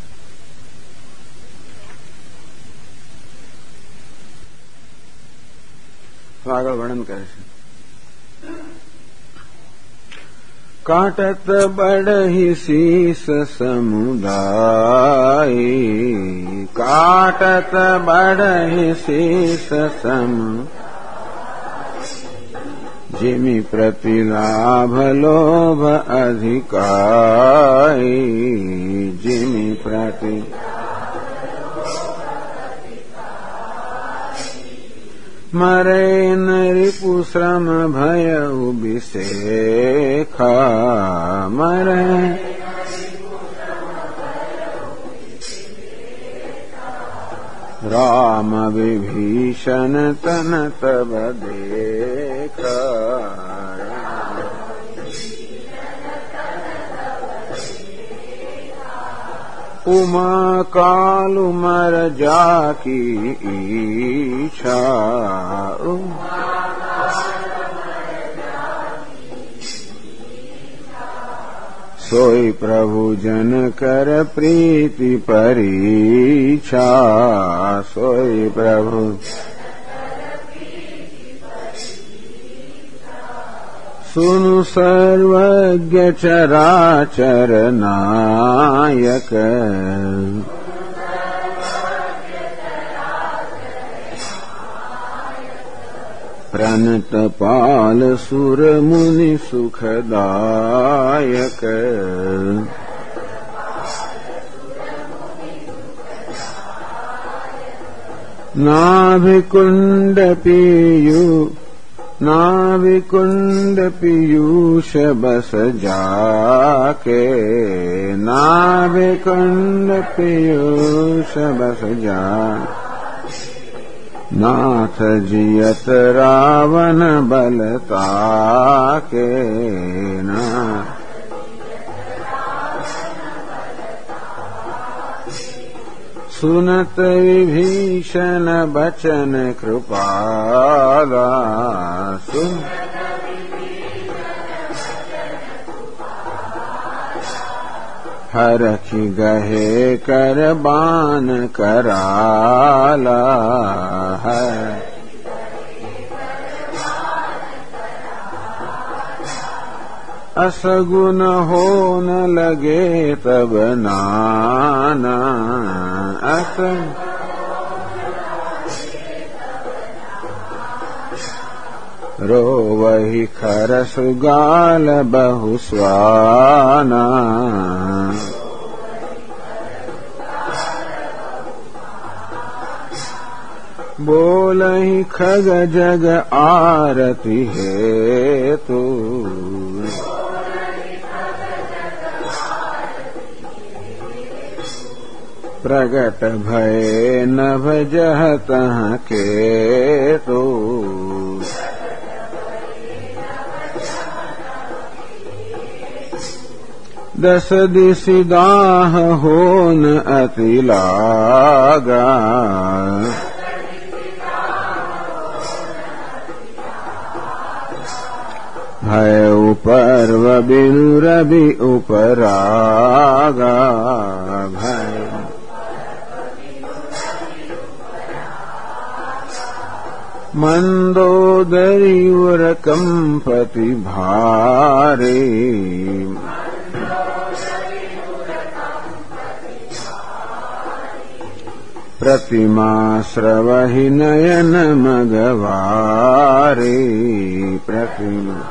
આગળ વર્ણન કરે છે. કાટત બઢહી શીસ સમુદાય, કાટત બઢહી શીસ जिमि प्रतिलाभ लोभ अधिकाई, जिमि प्रति मरे रिपु श्रम भय विषेखा, मरे राम विभीषण तन तब देखा, उमा कालु मर जाकी ईच्छा, सोई प्रभु जन कर प्रीति परीक्षा, सोई प्रभु सुनु सर्वज्ञ चराचर नायक, प्रणत पाल सुर मुनि सुखदायक, नाभिकुंड पीयूष बस जाके, नाभिकुंड पीयूष बस जा, नाथ जियत रावण बलता के, नाथ सुनत विभीषण बचन कृपाला, सुन हरखि गहे कर बान कराला, असगुन हो न लगे तब नाना, रो वही खर सुगाल बहु स्वाना, बोलहि खग जग आरती है तू, प्रगट भय नभ जह तह के तो, दस दिसि दाह होन अति लागा, भय पर्व बिनु रवि उपरागा, भय મંદોદરીયુરકંપતિ ભારે પ્રતિમાશ્રવહિ નયન મગવારે પ્રતિમા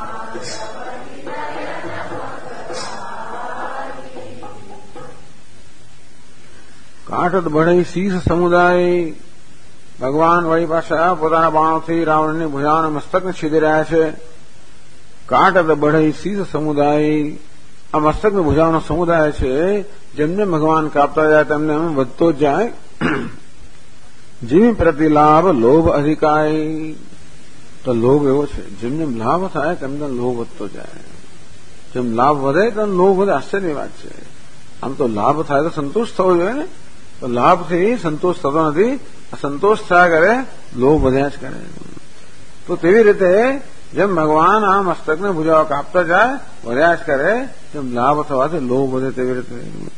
કાટત બઢઈ શીશ સમુદાય ભગવાન વળી પાછા પોતાના બાણોથી રાવણની ભુજાઓને મસ્તકને છેદી રહ્યા છે. કાટત બઢઈ શીશ સમુદાય આ મસ્તકની ભુજાઓનો સમુદાય છે. જેમ જેમ ભગવાન કાપતા જાય તેમને એમ વધતો જ જાય. જીવ પ્રતિલાભ લોભ અધિકાય તો લોભ એવો છે જેમ જેમ લાભ થાય તેમ તેમ લોભ વધતો જાય. જેમ લાભ વધે તેમ લોભ વધે. આશ્ચર્યની વાત છે. આમ તો લાભ થાય તો સંતોષ થવો જોઈએ ને, તો લાભથી સંતોષ થતો નથી. સંતોષ થયા કરે લોભ વધ્યા જ કરે. તો તેવી રીતે જેમ ભગવાન આ મસ્તકને ભુજાઓ કાપતા જાય વધ્યા જ કરે, જેમ લાભ થવાથી લોભ વધે તેવી રીતે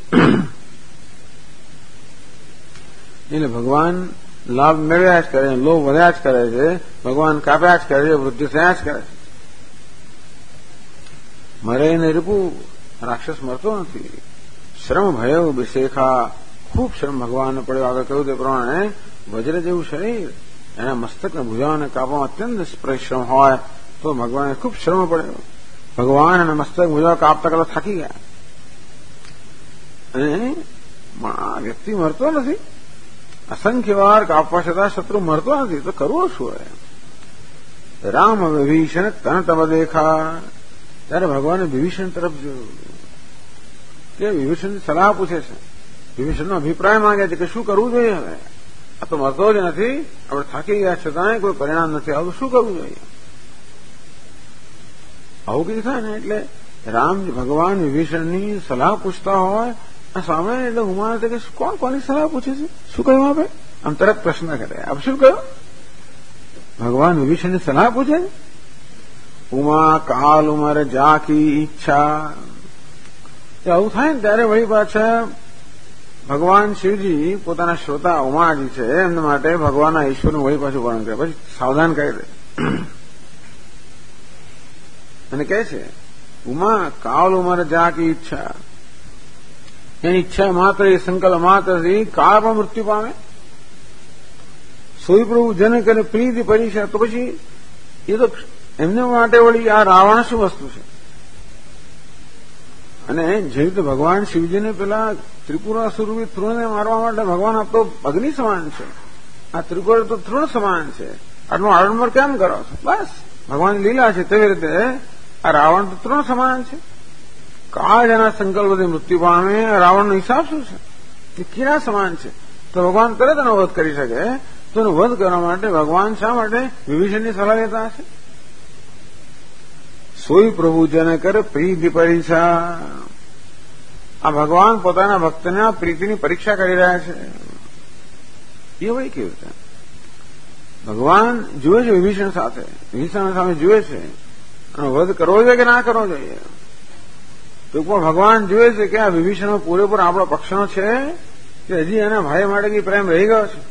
એટલે ભગવાન લાભ મેળવ્યા જ કરે, લોભ વધ્યા જ કરે છે. ભગવાન કાપ્યા જ કરે છે, વૃદ્ધિ થયા જ કરે છે. મરે ને રીપુ રાક્ષસ મરતો નથી. શ્રમ ભયો વિશેખા ખૂબ શ્રમ ભગવાનને પડ્યો. આગળ કહ્યું તે પ્રમાણે વજ્ર જેવું શરીર એના મસ્તકને ભુજાઓને કાપવામાં અત્યંત પરિશ્રમ હોય તો ભગવાનને ખૂબ શ્રમ પડ્યો. ભગવાન અને મસ્તક ભુજાઓ કાપતા કરતા થાકી ગયા. અને વ્યક્તિ મરતો નથી. અસંખ્ય વાર કાપવા છતાં શત્રુ મરતો નથી, તો કરવો શું હોય? રામ વિભીષણ તન તબ દેખા ત્યારે ભગવાને વિભીષણ તરફ જોયું કે વિભીષણની સલાહ પૂછે છે. વિભીષણનો અભિપ્રાય માંગે છે કે શું કરવું જોઈએ. હવે આ તો મરતો જ નથી, આપણે થાકી ગયા છતાંય કોઈ પરિણામ નથી આવતું, શું કરવું જોઈએ? આવું કીધું થાય ને એટલે રામ ભગવાન વિભીષણની સલાહ પૂછતા હોય સામે એટલે ઉમા કે કોણ કોની સલાહ પૂછે છે, શું કહ્યું આપે? આમ તરત પ્રશ્ન કરે. આપ શું કહ્યું? ભગવાન વિભીષણની સલાહ પૂછે. ઉમા કાલ ઉમર જાકી ઈચ્છા. આવું થાય ને ત્યારે વળી પાછા ભગવાન શિવજી પોતાના શ્રોતા ઉમાજી છે એમના માટે ભગવાનના ઈશ્વરનું વળી પાછું વર્ણન કરે. પછી સાવધાન કરી દે અને કહે છે ઉમા કાલ ઉમર જાકી ઈચ્છા. એની ઈચ્છા માત્ર એ સંકલ્પ માત્રથી કાળ પણ મૃત્યુ પામે. સોઈ પ્રભુ જન કરે પ્રીતિ પરીક્ષા. તો પછી એ તો એમને માટે વળી આ રાવણ શું વસ્તુ છે? અને જે રીતે ભગવાન શિવજીને પેલા ત્રિપુરાસુરવી તૃણને મારવા માટે ભગવાન આ તો અગ્નિ સમાન છે, આ ત્રિપુર તો તૃણ સમાન છે, આટલું આડંબર કેમ કરો છો? બસ ભગવાનની લીલા છે. તેવી રીતે આ રાવણ તો તૃણ સમાન છે. કાળ જેના સંકલ્પથી મૃત્યુ પામે, રાવણનો હિસાબ શું છે? એ કીડા સમાન છે. તો ભગવાન તરત એનો વધ કરી શકે. તો એનો વધ કરવા માટે ભગવાન શા માટે વિભીષણની સલાહ લેતા હશે? સોઈ પ્રભુ જન કર પ્રીતિ પરીક્ષા. આ ભગવાન પોતાના ભક્તના પ્રીતિની પરીક્ષા કરી રહ્યા છે. એ વળી કેવી રીતે? ભગવાન જુએ છે વિભીષણ સાથે, વિભીષણ સામે જુએ છે અને વધ કરવો જોઈએ કે ના કરવો જોઈએ. તો પણ ભગવાન જુએ છે કે આ વિભીષણ પૂરેપૂરો આપણો પક્ષનો છે કે હજી એના ભાઈ માટે કઈ પ્રેમ રહી ગયો છે.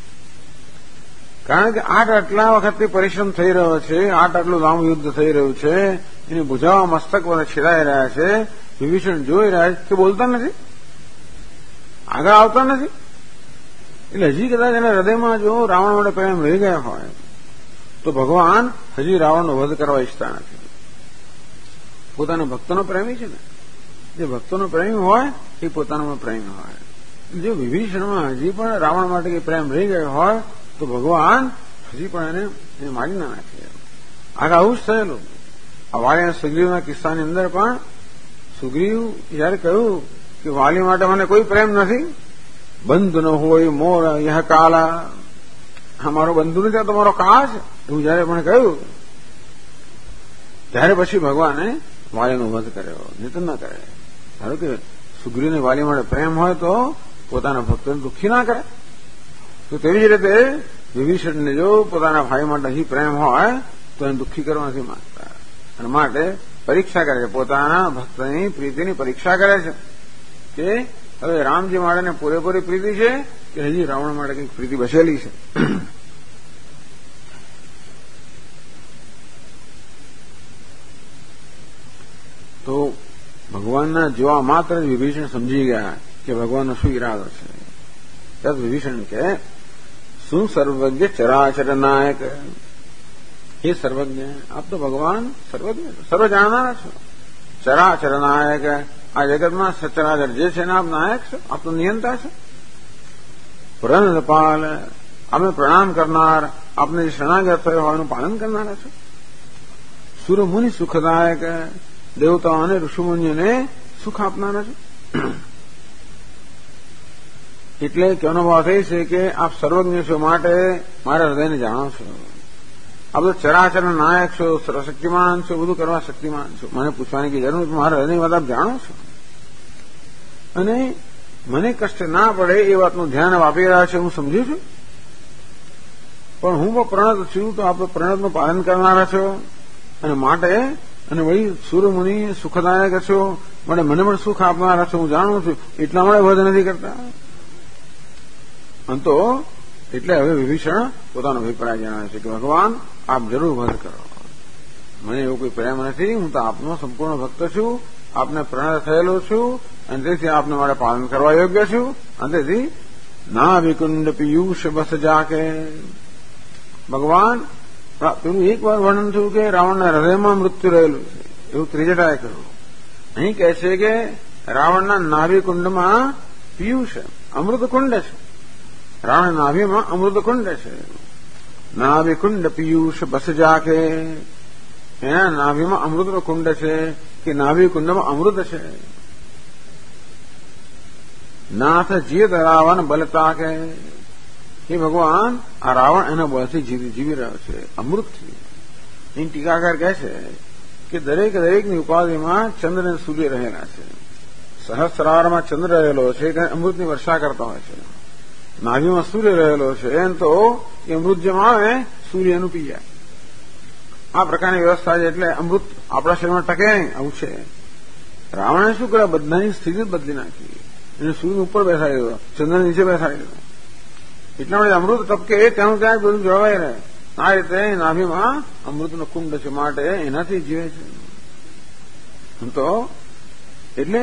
કારણ કે આટલા વખતથી પરિશ્રમ થઈ રહ્યો છે, આટલું લાંબુ યુદ્ધ થઈ રહ્યું છે, એની ભુજાઓ મસ્તક પર છેડાઈ રહ્યા છે. વિભીષણ જોઈ રહ્યા છે કે બોલતા નથી, આગળ આવતા નથી. એટલે હજી કદાચ એના હૃદયમાં જો રાવણ માટે પ્રેમ રહી ગયા હોય તો ભગવાન હજી રાવણનો વધ કરવા ઈચ્છતા નથી. પોતાના ભક્તોનો પ્રેમી છે ને, જે ભક્તોનો પ્રેમી હોય એ પોતાનામાં પ્રેમી હોય. જો વિભીષણમાં હજી પણ રાવણ માટે કઈ પ્રેમ રહી ગયો હોય તો ભગવાન હજી પણ એને મારી ના નાખે. આગળ આવું જ થયેલું. આ વાલી સુગ્રીવના કિસ્સાની અંદર પણ સુગ્રીવ જયારે કહ્યું કે વાલી માટે મને કોઈ પ્રેમ નથી, બંધુ ન હોય મોર યહ કાલા, હા મારો બંધુ નથી, તો મારો કાળ છે, એવું જયારે મને કહ્યું ત્યારે પછી ભગવાને વાલીનો વધ કર્યો, નિતન ન કરે. ધારો કે સુગ્રીવને વાલી માટે પ્રેમ હોય તો પોતાના ભક્તોને દુઃખી ના કરે. તો તેવી જ રીતે વિભીષણને જો પોતાના ભાઈ માટે હજી પ્રેમ હોય તો એને દુઃખી કરવા નથી માંગતા, અને માટે પરીક્ષા કરે છે, પોતાના ભક્તની પ્રીતિની પરીક્ષા કરે છે કે હવે રામજી માટેને પૂરેપૂરી પ્રીતિ છે કે હજી રાવણ માટે કંઈક પ્રીતિ બચેલી છે. ભગવાનના જોવા માત્ર જ વિભીષણ સમજી ગયા કે ભગવાનનો શું ઈરાદો છે. તદ વિભીષણ કે શું સર્વજ્ઞ ચરાચર નાયક, હે સર્વજ્ઞ, આપ તો ભગવાન સર્વજ્ઞ સર્વ જાણનારા છો. ચરાચર નાયક, આ જગતમાં સચરાચર જે છે ને આપ નાયક છો, આપ તો નિયંતા છો. પ્રણપાલ, અમે પ્રણામ કરનાર, આપને જે શરણાગત થયો હોય એનું પાલન કરનારા છો. સુરમુનિ સુખદાયક, દેવતાઓ અને ઋષિમુનિઓને સુખ આપનારા છો. એટલે કહેવાનો ભાવ એ છે કે આપ સર્વજ્ઞ છો, માટે મારા હૃદયને જાણો છો. આપ તો ચરાચર નાયક છો, સર્વશક્તિમાન છો, બધું કરવા શક્તિમાન છો. મને પૂછવાની કે જરૂર, મારા હૃદયની વાત આપ જાણો છો. અને મને કષ્ટ ના પડે એ વાતનું ધ્યાન આપી રહ્યા છે, હું સમજુ છું. પણ હું પણ પ્રણત છું, તો આપ પ્રણતનું પાલન કરનારા છો. અને માટે અને વળી સૂર્યમુનિ સુખદાયક છો, માટે મને પણ સુખ આપનારા છો, હું જાણું છું. એટલા માટે વધ નથી કરતા. તો એટલે હવે વિભીષણ પોતાનો અભિપ્રાય જણાવે છે કે ભગવાન આપ જરૂર વધ કરો. મને એવો કોઈ પ્રેમ નથી, હું તો આપનો સંપૂર્ણ ભક્ત છું, આપને પ્રણત થયેલો છું, અને તેથી આપને મારે પાલન કરવા યોગ્ય છું. અને તેથી ના વિકુંડ પિયુષ બસ જાકે, ભગવાન પેલું એક વાર વર્ણન થયું કે રાવણના હૃદયમાં મૃત્યુ રહેલું છે, એવું ત્રિજટાએ કહ્યું. અહીં કહે છે કે રાવણના નાભિકુંડમાં પિયુષ અમૃતકુંડ છે. રાવણ નાભીમાં અમૃતકુંડ છે. નાભિકુંડ પિયુષ બસ જાકે, એના નાભીમાં અમૃતનો કુંડ છે કે નાભિકુંડમાં અમૃત છે. નાથ જીત રાવણ બલતા કે, હે ભગવાન આ રાવણ એના બળથી જીવી રહ્યો છે, અમૃતથી. અહીં ટીકાકાર કહે છે કે દરેકની ઉપાધિમાં ચંદ્ર અને સૂર્ય રહેલા છે. સહસ્રારમાં ચંદ્ર રહેલો છે કે અમૃતની વર્ષા કરતા હોય છે. નાભીમાં સૂર્ય રહેલો છે એમ તો એ અમૃત જેમ આવે સૂર્યનું પી જાય. આ પ્રકારની વ્યવસ્થા છે. એટલે અમૃત આપણા શરીરમાં ટકે નહીં, આવું છે. રાવણે શું કર્યા, બધાની સ્થિતિ બદલી નાખી. એને સૂર્ય ઉપર બેસાડી દીધો, ચંદ્ર નીચે બેસાડી દીધો. એટલા માટે અમૃત ટપકે તેનું ત્યાં બધું જળવાઈ રહે. આ રીતે નાભીમાં અમૃતનો કુંડ છે, માટે એનાથી જીવે છે. તો એટલે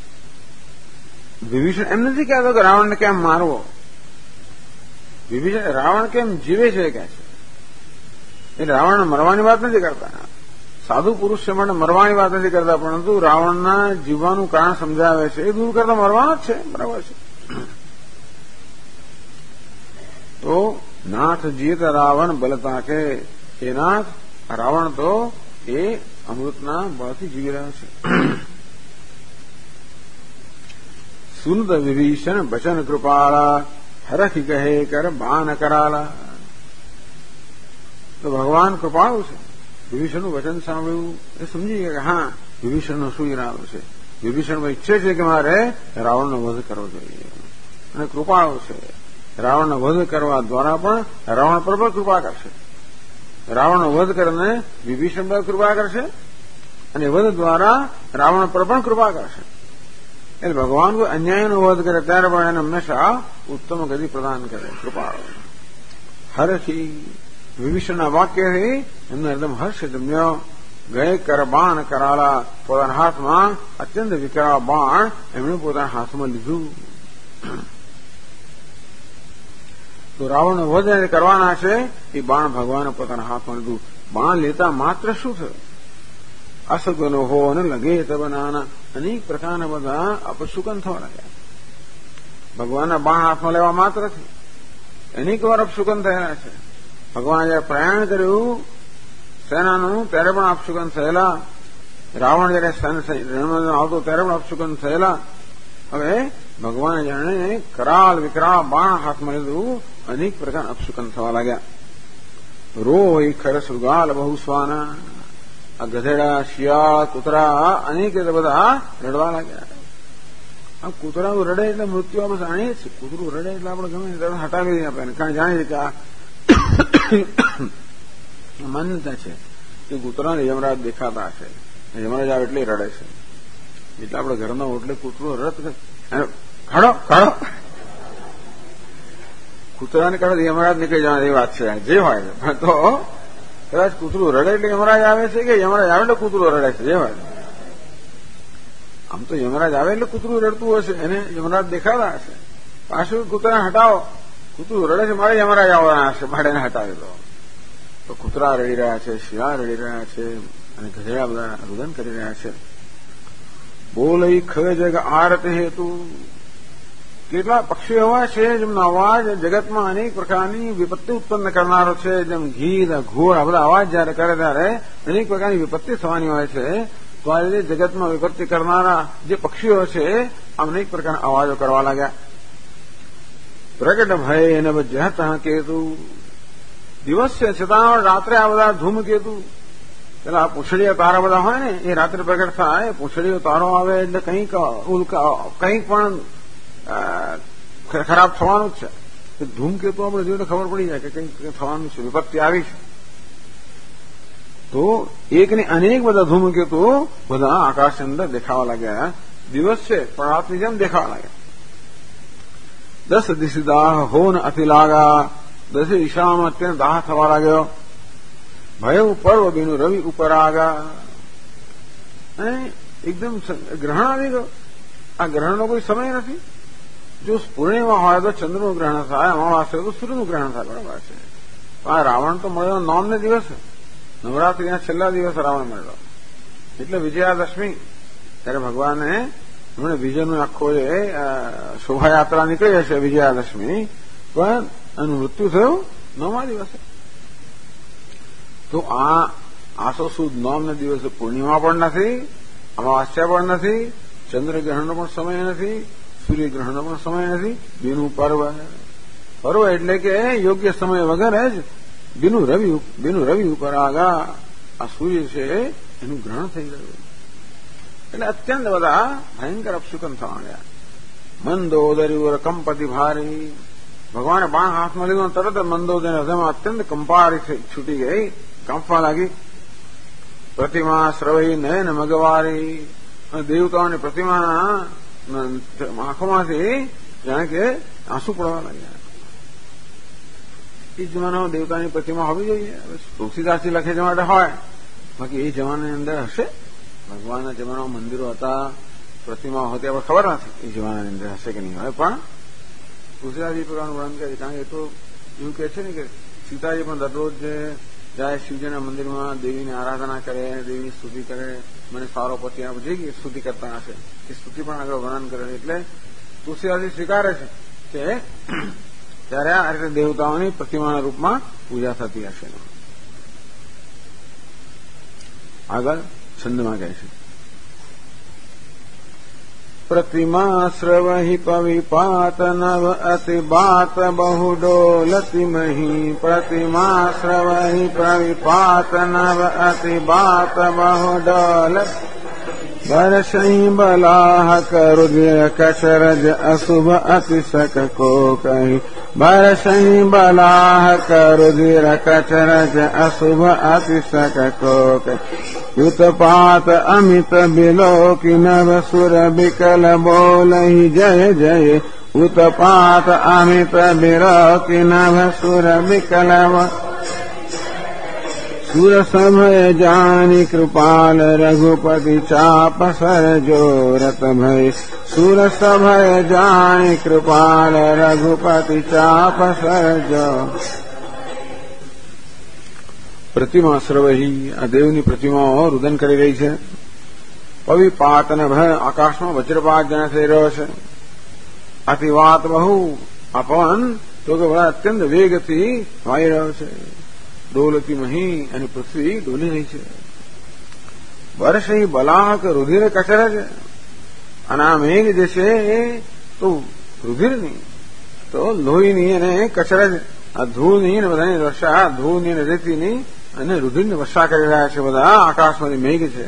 વિભીષણ એમ નથી કહેતો કે રાવણને કેમ મારવો. વિભીષણ રાવણ કેમ જીવે છે કહે છે. એટલે રાવણ મરવાની વાત નથી કરતા, સાધુ પુરુષ છે માટે મરવાની વાત નથી કરતા, પરંતુ રાવણના જીવવાનું કારણ સમજાવે છે. એ દૂર કરતા મરવાનો જ છે, બરાબર છે. તો નાથ જીત રાવણ બલતા કે, એ નાથ રાવણ તો એ અમૃતના બળથી જીવી રહ્યો છે. સુનત વિભીષણ બચન કૃપાળા, હરખી કહે કર બાન કરાલા. તો ભગવાન કૃપાળુ છે. વિભીષણનું વચન સાંભળ્યું એ સમજી ગયા કે હા વિભીષણનો શું ઈરાદો છે. વિભીષણ ઈચ્છે છે કે મારે રાવણનો વધ કરવો જોઈએ, અને કૃપાળુ છે. રાવણનો વધ કરવા દ્વારા પણ રાવણ પર પણ કૃપા કરશે. રાવણનો વધ કરીને વિભીષણ પર કૃપા કરશે, અને વધ દ્વારા રાવણ પર પણ કૃપા કરશે. એટલે ભગવાન કોઈ અન્યાયનો વધ કરે ત્યારે પણ એને હંમેશા ઉત્તમ ગતિ પ્રદાન કરે, કૃપાળુ. હરખી, વિભીષણના વાક્યથી એમને એકદમ હર્ષ જમ્યો. ગયે કર બાણ કરાલા, પોતાના હાથમાં અત્યંત વિકરાળ બાણ એમણે પોતાના હાથમાં લીધું. તો રાવણનો વધ કરવાના છે એ બાણ ભગવાને પોતાના હાથમાં લીધું. બાણ લેતા માત્ર શું થયું, અસગનો હો અને લગે તબનાના અનેક પ્રકારના બધા અપશુકન થવા લાગ્યા. ભગવાનના બાણ હાથમાં લેવા માત્રથી અનેક વાર અપશુકન થયેલા છે. ભગવાન જયારે પ્રયાણ કર્યું સેનાનું ત્યારે પણ અપશુકન થયેલા. રાવણ જયારે રણમાં આવતો ત્યારે પણ અપશુકન થયેલા. હવે ભગવાને જાણે કરાલ વિકરાળ બાણ હાથમાં લીધું, અનેક પ્રકાર અપશુકન થવા લાગ્યા. રોય ખરસ મૃગાલ બહુ સ્વાના, આ ગધેડા, શિયાળ, કૂતરા અનેક રીતે બધા રડવા લાગ્યા. આ કૂતરાઓ રડે એટલે મૃત્યુ આપણે જાણીએ છીએ. કૂતરું રડે એટલે આપણે ગમે ત્યારે હટાવી દઈએ આપણે, કારણ જાણીએ કે આ માન્યતા છે કે કૂતરાને યમરાજ દેખાતા હશે, યમરાજ આવે એટલે રડે છે. એટલે આપણે ઘરના ઓટલે કૂતરો રડત ખાડો ખાડો કૂતરાને કાઢે યમરાજ નીકળી જવાના એ વાત છે, જે હોય છે. તો કદાચ કૂતરું રડે એટલે યમરાજ આવે છે કે યમરાજ આવે એટલે કૂતરો રડે છે, જે હોય. આ આમ તો યમરાજ આવે એટલે કૂતરું રડતું હશે, એને યમરાજ દેખાતા હશે. પાછું કૂતરાને હટાવો, કૂતરું રડે છે, મારે યમરાજ આવવાના હશે, ભાડેને હટાવી દો. તો કૂતરા રડી રહ્યા છે, શિયાળ રડી રહ્યા છે, અને ગધેડા બધા રુદન કરી રહ્યા છે. બોલઈ ખગ જગ આરત હેતુ. કેટલા પક્ષીઓ એવા છે જેમનો અવાજ જગતમાં અનેક પ્રકારની વિપત્તિ ઉત્પન્ન કરનારો છે. જેમ ગીધ, ઘોડ આ બધા અવાજ જયારે કરે ત્યારે અનેક પ્રકારની વિપત્તિ થવાની હોય છે. તો આ રીતે જગતમાં વિપત્તિ કરનારા જે પક્ષીઓ છે અનેક પ્રકારના અવાજો કરવા લાગ્યા. પ્રગટ ભય અને જહતા કેતુ. દિવસ છે છતાં રાત્રે આ બધા ધૂમકેતુ, પેલા પૂંછડીઓ તારા બધા હોય ને એ રાત્રે પ્રગટ થાય. પૂંછડીઓ તારો આવે એટલે કંઈક પણ ખરાબ થવાનું જ છે. ધૂમકેતુ આપણે જોઈને ખબર પડી જાય કે કંઈક થવાનું છે, વિપત્તિ આવી છે. તો એકને અનેક બધા ધૂમકેતુ બધા આકાશની અંદર દેખાવા લાગ્યા. દિવસ છે પણ રાતની જેમ દેખાવા લાગ્યા. 10 દિશા દાહ હોન અતિ લાગા. 10 દિશામાં અત્યંત દાહ થવા લાગ્યો. ભય પર્વ બીનું રવિ ઉપર આગા. એકદમ ગ્રહણ આવી ગયો. આ ગ્રહણનો કોઈ સમય નથી. જો પૂર્ણિમા હોય તો ચંદ્રનું ગ્રહણ થાય, અમાવાસ હોય તો સૂર્યનું ગ્રહણ થાય. બરાબર છે. આ રાવણ તો મળ્યો 9ને દિવસે, નવરાત્રીના છેલ્લા દિવસે રાવણ મળ્યો. એટલે વિજયાદશમી ત્યારે ભગવાને એમણે વિજયનું આખો જે શોભાયાત્રા નીકળી હશે વિજયાદશમી, પણ એનું મૃત્યુ થયું 9મા દિવસે. તો આ આસો સુદ 9ને દિવસે પૂર્ણિમા પણ નથી, અમાવાસ્યા પણ નથી, ચંદ્રગ્રહણનો પણ સમય નથી, સૂર્યગ્રહણનો પણ સમય નથી. બીનું પર્વ. પર્વ એટલે કે યોગ્ય સમય વગર જ બીનું રવિ ઉપર આગા આ સૂર્ય છે એનું ગ્રહણ થઈ ગયું. એટલે અત્યંત બધા ભયંકર અપશુકન થવા ગયા. મંદોદરી કંપતિ ભારી. ભગવાને બાણ હાથમાં લીધો તરત જ મંદોદરી હૃદયમાં અત્યંત કંપારી છૂટી ગઈ, કંપવા લાગી. પ્રતિમા શ્રવહી નયન મગવારી. દેવતાઓની પ્રતિમાના આંખોમાંથી જાણે કે આંસુ પડવા લાગ્યા. એ જમાનામાં દેવતાની પ્રતિમા હોવી જોઈએ. તુલસીદાસજી લખે છે માટે હોય, બાકી એ જમાનાની અંદર હશે. ભગવાનના જમાનામાં મંદિરો હતા, પ્રતિમા હતી, આપણે ખબર નથી એ જમાનાની અંદર હશે કે નહીં હોય. પણ તુલસીદાસજી પ્રકારનું વર્ણન કરે, કારણ કે એ તો એવું કહે છે ને કે સીતાજી પણ દરરોજ જાય શિવજીના મંદિરમાં, દેવીની આરાધના કરે, દેવીની સ્તુતિ કરે, મને સારો પતિ આપે, જે સ્તુતિ કરતા હશે એ સ્તુતિ પણ આગળ વર્ણન કરે. એટલે તુલસીદાસજી સ્વીકારે છે કે ત્યારે આ રીતે દેવતાઓની પ્રતિમાના રૂપમાં પૂજા થતી હશે. આગળ છંદમાં કહે છે પ્રતિમા શ્રવહિ પવિપાત નવ અતિ બાત બહુ ડોલતી મહી. પ્રતિમા શ્રવહિ પવિપાત નવ અતિ બાત બહુ ડોલત. બરસઈ બલાહ કરુદ્ર કચરજ અશુભ અતિશક કો કહી. બરસઈ બલાહ કરુદ્ર કચરજ અશુભ અતિશક કો કહી. યુતપાત અમિત બિલોકી નવ સુર બિકલ બોલહી જય જય. ઉતપાત અમિત બિલોકી નવ સુર બિકલ સુર સમય જાની કૃપાલ રઘુપતિ ચાપ સર જોરત ભય. સુર સમય જાની કૃપાલ રઘુપતિ ચાપ સર જો. પ્રતિમા શ્રવહી. આ દેવની પ્રતિમાઓ રુદન કરી રહી છે. પવિપાત અને ભય. આકાશમાં વજ્રપાત જાણે થઈ રહ્યો છે. અતિવાત બહુ. આ પવન તો કે બડા અત્યંત વેગથી વાઈ રહ્યો છે. ડોલતી મહી. અને પૃથ્વી ડોલી રહી છે. વર્ષી બલાહક રુધિર કચરજ. અને આ મેઘ જે છે એ તો રુધિરની, તો લોહીની અને કચરજ, આ ધૂળની અને બધાની વર્ષા, ધૂળની અને રેતીની અને રુધિરની વર્ષા કરી રહ્યા છે બધા. આકાશમાંથી મેઘ છે.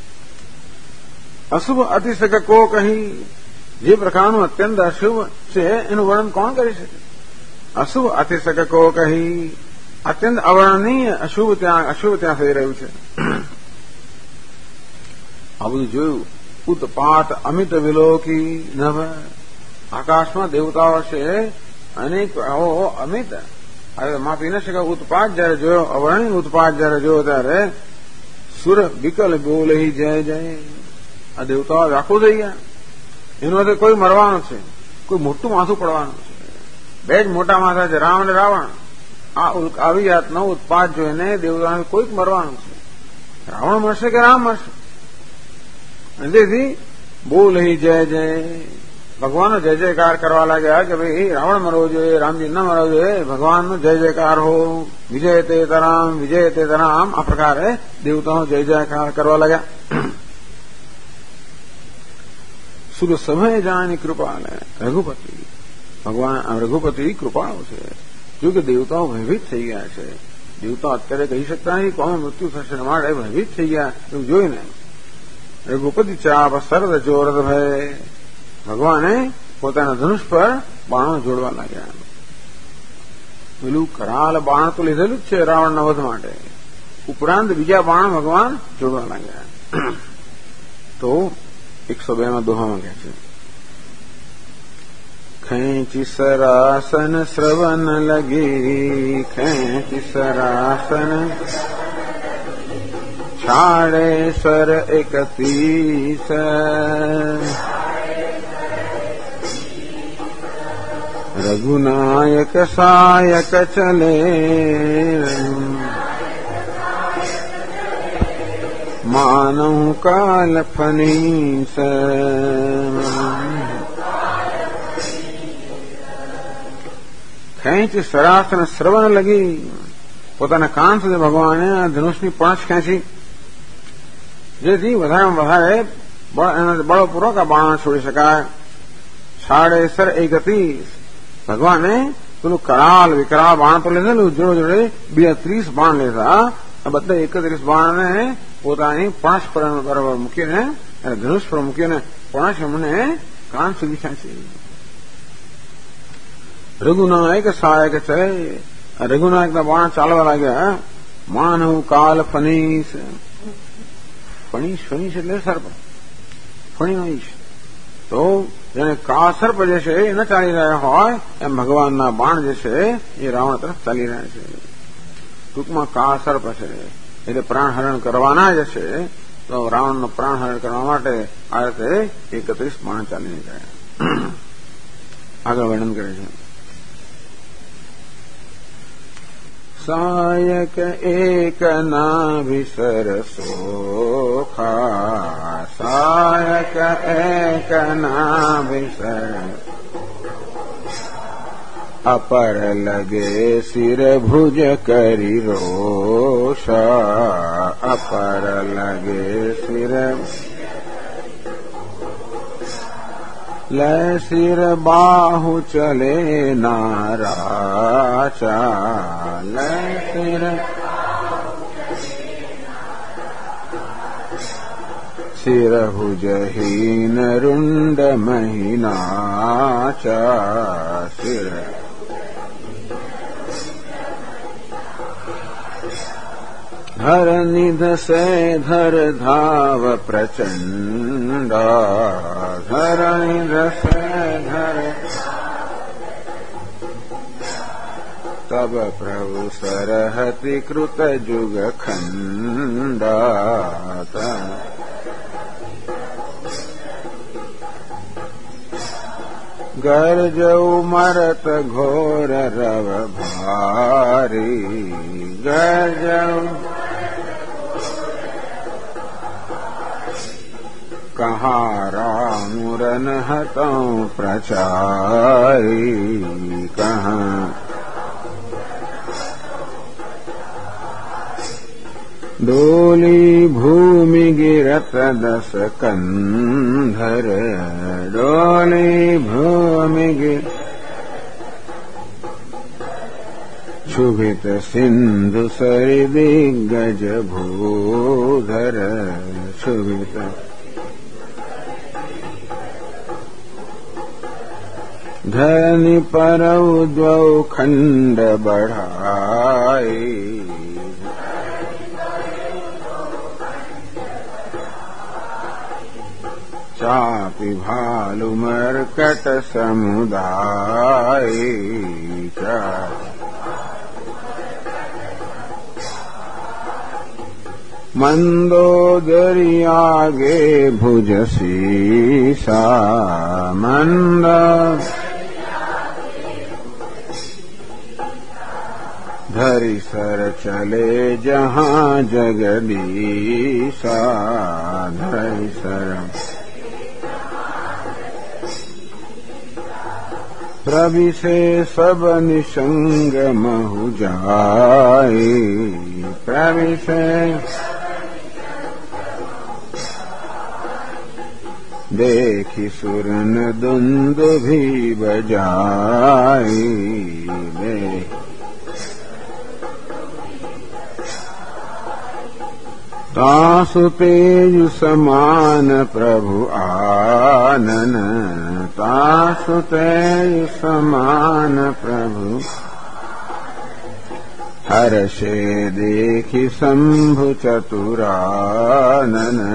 અશુભ અતિશકો કહી. જે પ્રકારનું અત્યંત અશુભ છે એનું વર્ણન કોણ કરી શકે? અશુભ અતિશકો કહી. અત્યંત અવર્ણનીય અશુભ ત્યાં થઈ રહ્યું છે. આ બધું જોયું. ઉત્પાત અમિત વિલોકી નભ. આકાશમાં દેવતાઓ છે અનેક અમિત માપી ન શકાય ઉત્પાત જયારે જોયો, અવર્ણનીય ઉત્પાત જયારે જોયો ત્યારે સુર વિકલ બોલહી જય જય. આ દેવતાઓ વ્યાકુળ થઈ ગયા. એનું હશે કોઈ મરવાનું છે, કોઈ મોટું માથું પડવાનું છે. બે જ મોટા માથા છે, રામ અને રાવણ. આ આવી જાતનો ઉત્પાદ જોઈને દેવતાઓને કોઈક મરવાનું છે. રાવણ મરશે કે રામ મરશે? અને તેથી બોલ જય જય ભગવાનનો જય જયકાર કરવા લાગ્યા કે ભાઈ રાવણ મરવો જોઈએ, રામજી ન મરવો જોઈએ, ભગવાનનો જય જયકાર હો, વિજય તે તરામ વિજય તે તરામ. આ પ્રકારે દેવતાઓ જય જયકાર કરવા લાગ્યા. સુર સમય જાની કૃપા લે રઘુપતિ. ભગવાન રઘુપતિ કૃપાળુ છે. જો કે દેવતાઓ ભયભીત થઈ ગયા છે. દેવતાઓ અત્યારે કહી શકતા નથી કોમે મૃત્યુ થશે, માટે ભયભીત થઈ ગયા એવું જોઈને રઘુપતિ ચાપ શરદ જોરદ ભય. ભગવાને પોતાના ધનુષ પર બાણો જોડવા લાગ્યા. પેલું કરાલ બાણ તો લીધેલું જ છે રાવણના વધ માટે, ઉપરાંત બીજા બાણ ભગવાન જોડવા લાગ્યા. તો 102 દોહામાં કહે છે, ખેંચી સરાસન શ્રવણ લગી, ખેંચી સરાસન છાડે સર 31 રઘુનાયક સાયક ચલે માનવ કાલ ફનીસ. ખેંચ સરાસન શ્રવણ લગી. પોતાના કાન સુધી ભગવાને ધનુષની પણછ ખેંચી, જેથી વધારે બળપૂર્વક આ બાણ છોડી શકાય. 31 ભગવાને પેલું કરાલ વિકરાળ બાણ તો લીધેલું, જોડે 32 બાણ લીધા. આ બધા 31 બાણને પોતાની પણછ પર બરાબર મૂકીને, ધનુષ પર મૂકીને પણછ એમને કાન સુધી ખેંચી. રઘુનાયક સહાયક છે. રઘુનાયકના બાણ ચાલવા લાગ્યા. માનવ કાલ ફનીસ. ફણીશ એટલે સર્પ, ફણીશ. તો જેને કાળ સર્પ જે છે એ ન ચાલી રહ્યા હોય એમ ભગવાનના બાણ જે છે એ રાવણ તરફ ચાલી રહ્યા છે. ટૂંકમાં કાળ સર્પ છે એટલે પ્રાણહરણ કરવાના જ છે. તો રાવણનું પ્રાણહરણ કરવા માટે આ રીતે 31 બાણ ચાલી ગયા. આગળ વર્ણન કરે છે. સાયક એક નાભિસર સોખા, સાયક એક નાભિસર અપર લગે સિર ભુજ કરી રોષા, અપર લગે સિર લે સિર બાહુ ચલે નારાચા, લે સિર સિર ભુજહીન રુંડ મહિનાચા, સિર ધર નિધ સે ધર ધાવ પ્રચંડા, ધર નિધ સે ધર તબ પ્રભુ સરહતિ કૃત જુગ ખંડા, ગરજઉ મરત ઘોર રવ ભારી, ગરજઉ કહા રામુરન હતો પ્રચારી, કહા ડોલી ભૂમિ ગિરત 10 કંધર, ડોલી ભૂમિ ગિર શુભિત સિંધુ સરી દિગ્ગજ ભૂધર, શુભિત ધની પરૌ દ્વૌ ખંડ બઢાઈ, ચાપી ભાલુ મરકટ સમુદાય, મંદોદરી આગે ભુજસી સા મંદ ધરી સર ચલે જહાં જગદીશા ધરી સર પ્રવિશે સબ નિસંગ महु जाए પ્રવિશે देखी सुरन दुंदुभि बजाए तासु तेजु समान प्रभु आनन तासु तेजु समान प्रभु हर्षे देखि शंभु चतुरानन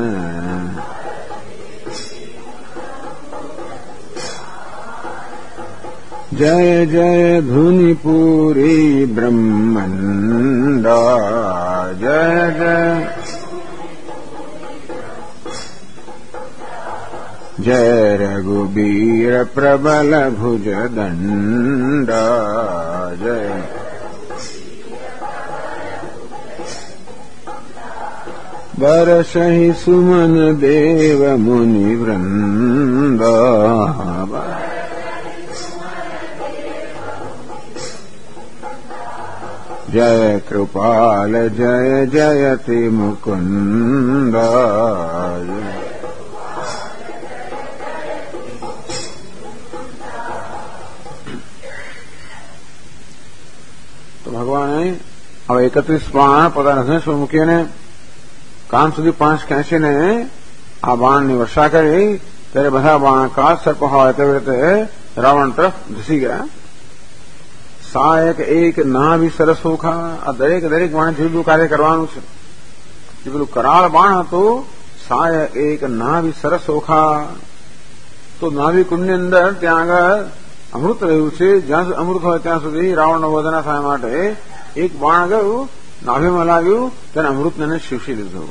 जय जय धुनि पूरी ब्रह्मंड जय जय जय रघुबीर प्रबल भुज दंड जय बरसहि सुमन देव मुनि वृंद जय कृपाल जय जयति मुकुंद तो भगवाने હવે 31 બાણ પોતાના ધનુષ મૂકીને કાન સુધી 5 ખેંચીને આ બાણની વર્ષા કરી ત્યારે બધા બાણ કાળ સર્પ હોય તેવી રીતે રાવણ તરફ ધસી ગયા. સાયક એક ના બી સરસ ઓખા આ દરેક બાણે જુદું કાર્ય કરવાનું છે. જે પેલું કરાળ બાણ હતું સાયક એક ના બી સરસ ઓખા તો નાભી કુંડની અંદર ત્યાં આગળ અમૃત રહ્યું છે. જ્યાં અમૃત હોય ત્યાં સુધી રાવણનો વધ ના થાય માટે એક બાણ ગયું નાભીમાં લાગ્યું તેને અમૃતને શોષી લીધું.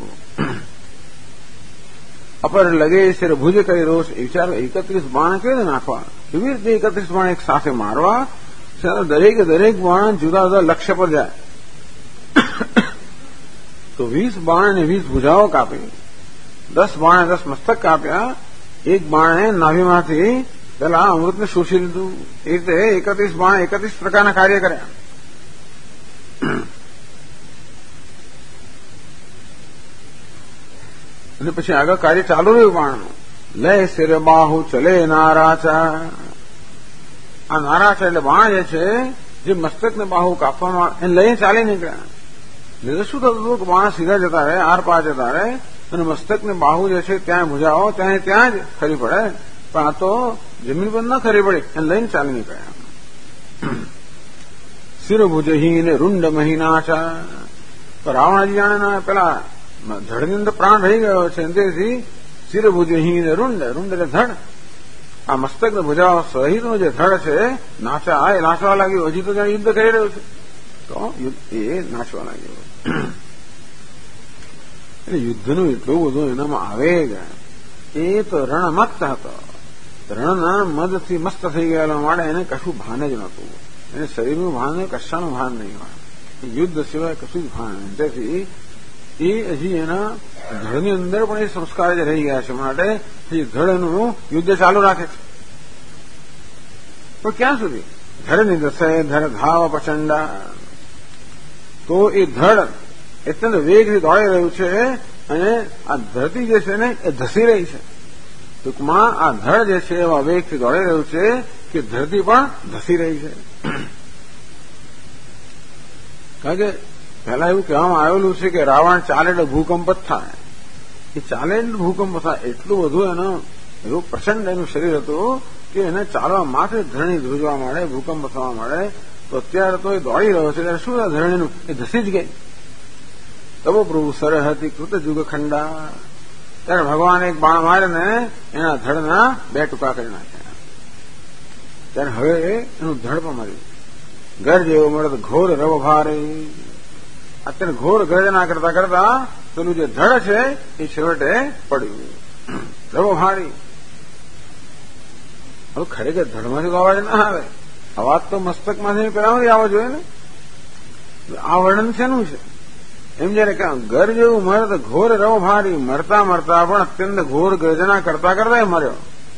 અપર લગે શિર ભુજ કરી રોષ વિચારો 31 બાણ કેવી રીતે નાખવા કેવી રીતે 31 બાણ એક સાથે મારવા દરેક બાણ જુદા જુદા લક્ષ્ય પર જાય. તો 20 બાણે 20 ભુજાઓ કાપી 10 બાણે 10 મસ્તક કાપ્યા. એક બાણે નાભીમાંથી પેલા અમૃતને શોષી લીધું. એ રીતે 31 બાણે 31 પ્રકારના કાર્ય કર્યા. અને પછી આગળ કાર્ય ચાલુ રહ્યું બાણનું. લે શિર બાહુ ચલે નારાચા આ નારાચા એટલે બાણ જે છે જે મસ્તકને બાહુ કાપવામાં એને લઈને ચાલી નીકળ્યા. એટલે શું થતું હતું કે બાણ સીધા જતા રહે આર પાર જતા રહે અને મસ્તકને બાહુ જે છે ત્યાં ભુજાઓ ત્યાં જ ખરી પડે પણ આ તો જમીન પર ન ખરી પડી એને લઈને ચાલી નીકળ્યા. શિર ભુજહીન રૂંડ મહિનાચા તો રાવણજી જાણે પેલા ધડની અંદર પ્રાણ રહી ગયો છે તેથી શિર ભુજહીન રૂંડ એટલે ધડ આ મસ્તકને ભુજાઓ સહિતનો જે ધડ છે નાચવા લાગ્યું. હજી તો ત્યાં યુદ્ધ કરી રહ્યું છે તો એ નાચવા લાગ્યું. એટલે યુદ્ધનું એટલું બધું એનામાં આવેગ એ તો રણમત્ત હતો. રણના મદથી મસ્ત થઈ ગયેલા માટે એને કશું ભાન જ નહોતું. એને શરીરનું ભાન કશાનું ભાન નહીં હોય. યુદ્ધ સિવાય કશું જ ભાન નહીં. તેથી એ હજી એના ધડની અંદર પણ એ સંસ્કાર જ રહી ગયા છે માટે હજી ધડનું યુદ્ધ ચાલુ રાખે છે. પણ ક્યાં સુધી ધડની દસે ધડ ધાવ પ્રચંડા તો એ ધડ અત્યંત વેગથી દોડી રહ્યું છે અને આ ધરતી જે છે ને એ ધસી રહી છે. ટૂંકમાં આ ધડ જે છે એવા વેગથી દોડી રહ્યું છે કે ધરતી પણ ધસી રહી છે. કારણ કે પહેલા એવું કહેવામાં આવેલું છે કે રાવણ ચાલે એટલે ભૂકંપ જ થાય. એ ચાલે એટલે ભૂકંપ થાય એટલું બધું એવું પ્રચંડ એનું શરીર હતું કે એને ચાલવા માથે ધરણી ધ્રુજવા માંડે ભૂકંપ થવા માંડે. તો અત્યારે તો એ દોડી રહ્યો છે ત્યારે શું ધરણીનું એ ધસી જ ગઈ. તબો પ્રભુ સરહદી કૃત જુગ ખંડા ત્યારે ભગવાન એક બાણ મારીને એના ધડના 2 ટુકડા કરી નાખ્યા. ત્યારે હવે એનું ધડ પણ મર્યું. ઘર જેવો મળે તો ઘોર રવ ભારે અત્યારે ઘોર ગર્જના કરતા કરતા પેલું જે ધડ છે એ છેવટે પડ્યું. રવો ભારી. હવે ખરેખર ધડમાંથી તો અવાજ ના આવે, અવાજ તો મસ્તકમાંથી પેલામાંથી આવવો જોઈએ ને. આ વર્ણન શેનું છે? એમ જયારે ઘર જેવું મરે તો ઘોર રવો ભારી, મરતા મરતા પણ અત્યંત ઘોર ગર્જના કરતા કરતા મર્યો.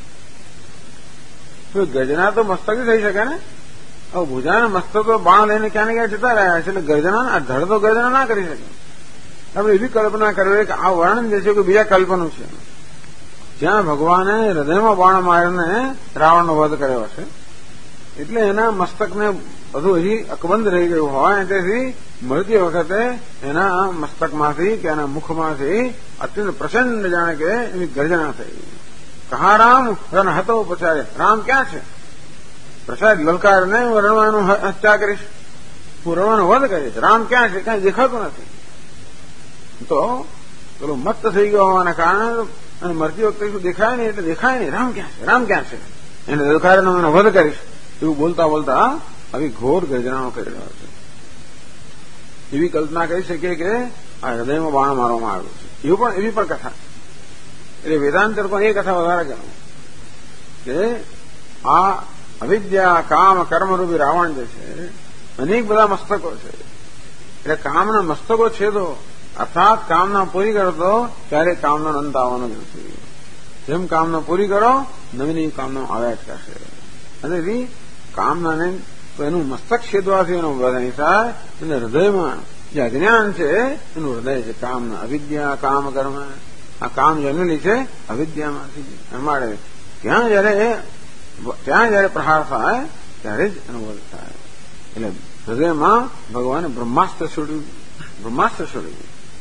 ગર્જના તો મસ્તકથી થઈ શકે ને. હવે ભુજાના મસ્તક તો બાણ લઈને ક્યાં ને ક્યાં જતા રહ્યા છે, એટલે ગર્જના આ ધડ તો ગર્જના ના કરી શકે. આપણે એવી કલ્પના કરવી કે આ વર્ણન જે છે કે બીજા કલ્પનું છે, જ્યાં ભગવાને હૃદયમાં બાણ મારીને રાવણનો વધ કર્યો છે, એટલે એના મસ્તકને બધું હજી અકબંધ રહી ગયું હોય, તેથી મળતી વખતે એના મસ્તકમાંથી કે એના મુખમાંથી અત્યંત પ્રચંડ જાણે કે એની ગર્જના થઈ. કહા રામ રન હતો પચારે, રામ ક્યાં છે? પ્રસાદ લલકારને હું રણવાનું હત્યા કરીશ, હું રણવાનો વધ કરીશ, રામ ક્યાં છે? કઈ દેખાતું નથી. તો પેલો મત્ત થઈ ગયો હોવાના કારણે અને મરતી વખતે શું દેખાય નહીં, એટલે દેખાય નહીં રામ ક્યાં છે, રામ ક્યાં છે, એને લલકારનો એનો વધ કરીશ એવું બોલતા બોલતા આવી ઘોર ગર્જનાઓ કરી રહ્યો છે. એવી કલ્પના કરી શકીએ કે આ હૃદયમાં બાણ મારવામાં આવ્યું છે. એવી પણ કથા. એટલે વેદાંત એ કથા વધારે કહેવું કે આ અવિદ્યા કામ કર્મરૂપી રાવણ જે છે અનેક બધા મસ્તકો છે. એટલે કામના મસ્તકો છેદો, અર્થાત કામના પૂરી કરતો ત્યારે કામનો અંત આવવાનો જ નથી. જેમ કામના પૂરી કરો નવી કામના આવ્યા જ કરશે. અને કામનાને તો એનું મસ્તક છેદવાથી એનો વધ નહીં થાય. અને હૃદયમાં જે અજ્ઞાન છે એનું હૃદય છે કામના. અવિદ્યા કામ કર્મ, આ કામ જન્મેલી છે અવિદ્યામાંથી. અમારે ત્યાં જયારે પ્રહાર થાય ત્યારે જ એનો વધ થાય. એટલે હૃદયમાં ભગવાને બ્રહ્માસ્ત્ર છોડ્યું.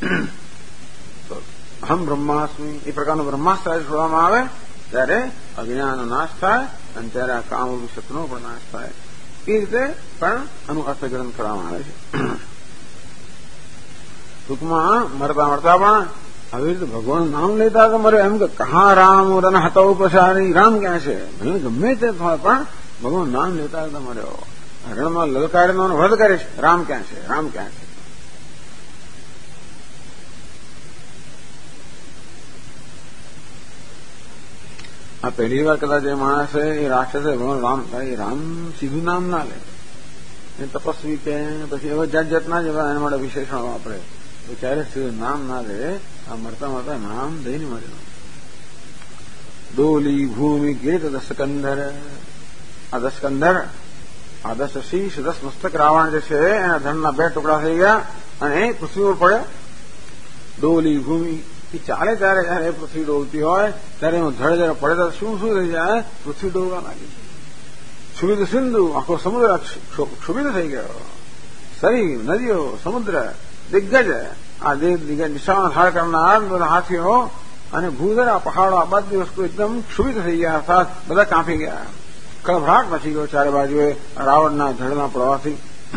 અહમ બ્રહ્માસ્મી એ પ્રકારનું બ્રહ્માસ્ત્ર છોડવામાં આવે ત્યારે અજ્ઞાનનો નાશ થાય અને ત્યારે આ કામ શત્રુનો પણ નાશ થાય. એ રીતે પણ આનું અર્થઘટન કરવામાં આવે છે. ટૂંકમાં મરતા મરતા પણ આવી રીતે ભગવાન નામ લેતા તો મરે એમ કે કહા રામ રન હતા ઉપસારી, રામ ક્યાં છે? ગમે તે થાય પણ ભગવાન નામ લેતા તો મર્યો. રણમાં લલકારીનો વધ કરે છે, રામ ક્યાં છે, રામ ક્યાં છે? આ પહેલી વાર કદાચ એ માણસ એ રાક્ષસે રામ સીધું નામ ના લે, એ તપસ્વી કે પછી એવા જાત જાતના જ એના માટે વિશેષણ વાપરે. તો ક્યારે સીધું નામ ના લે, આ મરતા મરતા નામ દઈને મર્યો. ડોલી ભૂમિ ગીત દસકંધર, આ દસકંધર, આ 10 શીશ 10 મસ્તક રાવણ જે છે એના ધનના 2 ટુકડા થઈ ગયા અને એ પૃથ્વી ઉપર પડ્યો. ડોલી ભૂમિ ચાલે ત્યારે જયારે પૃથ્વી ડોલતી હોય ત્યારે એનું ધડ જયારે પડે તો શું થઈ જાય? પૃથ્વી ડોલવા લાગી. ક્ષુભિત સિંધુ, આખો સમુદ્ર ક્ષુભિત થઈ ગયો. સરી, નદીઓ, સમુદ્ર, દિગ્ગજ, આ દિગ્ગજ નિશાન હાર કરનાર બધા હાથીઓ અને ભૂધરા પહાડો, આ બધી વસ્તુ એકદમ ક્ષુભિત થઈ ગયા, અર્થાત બધા કાંપી ગયા. કળભળાટ મચી ગયો ચારે બાજુએ રાવણના ધડના પડવાથી.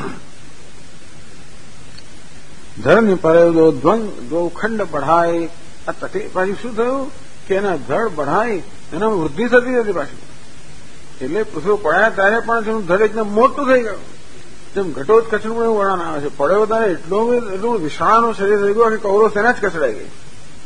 ધડની પરેલો દ્વો ખંડ બઢાય. આ તકલીફ પાછી શું થયું કે એના ધડ બઢાય, એનામાં વૃદ્ધિ થતી હતી પાછી. એટલે પૃથ્વી પડ્યા ત્યારે પણ તેનું ધડ એકદમ મોટું થઈ ગયું. જેમ ઘટોત્કચનું એવું વર્ણન આવે છે. પડ્યો ત્યારે એટલું વિશાળનું શરીર થઈ ગયું કે કૌરવ સેના જ કચડાઈ ગઈ.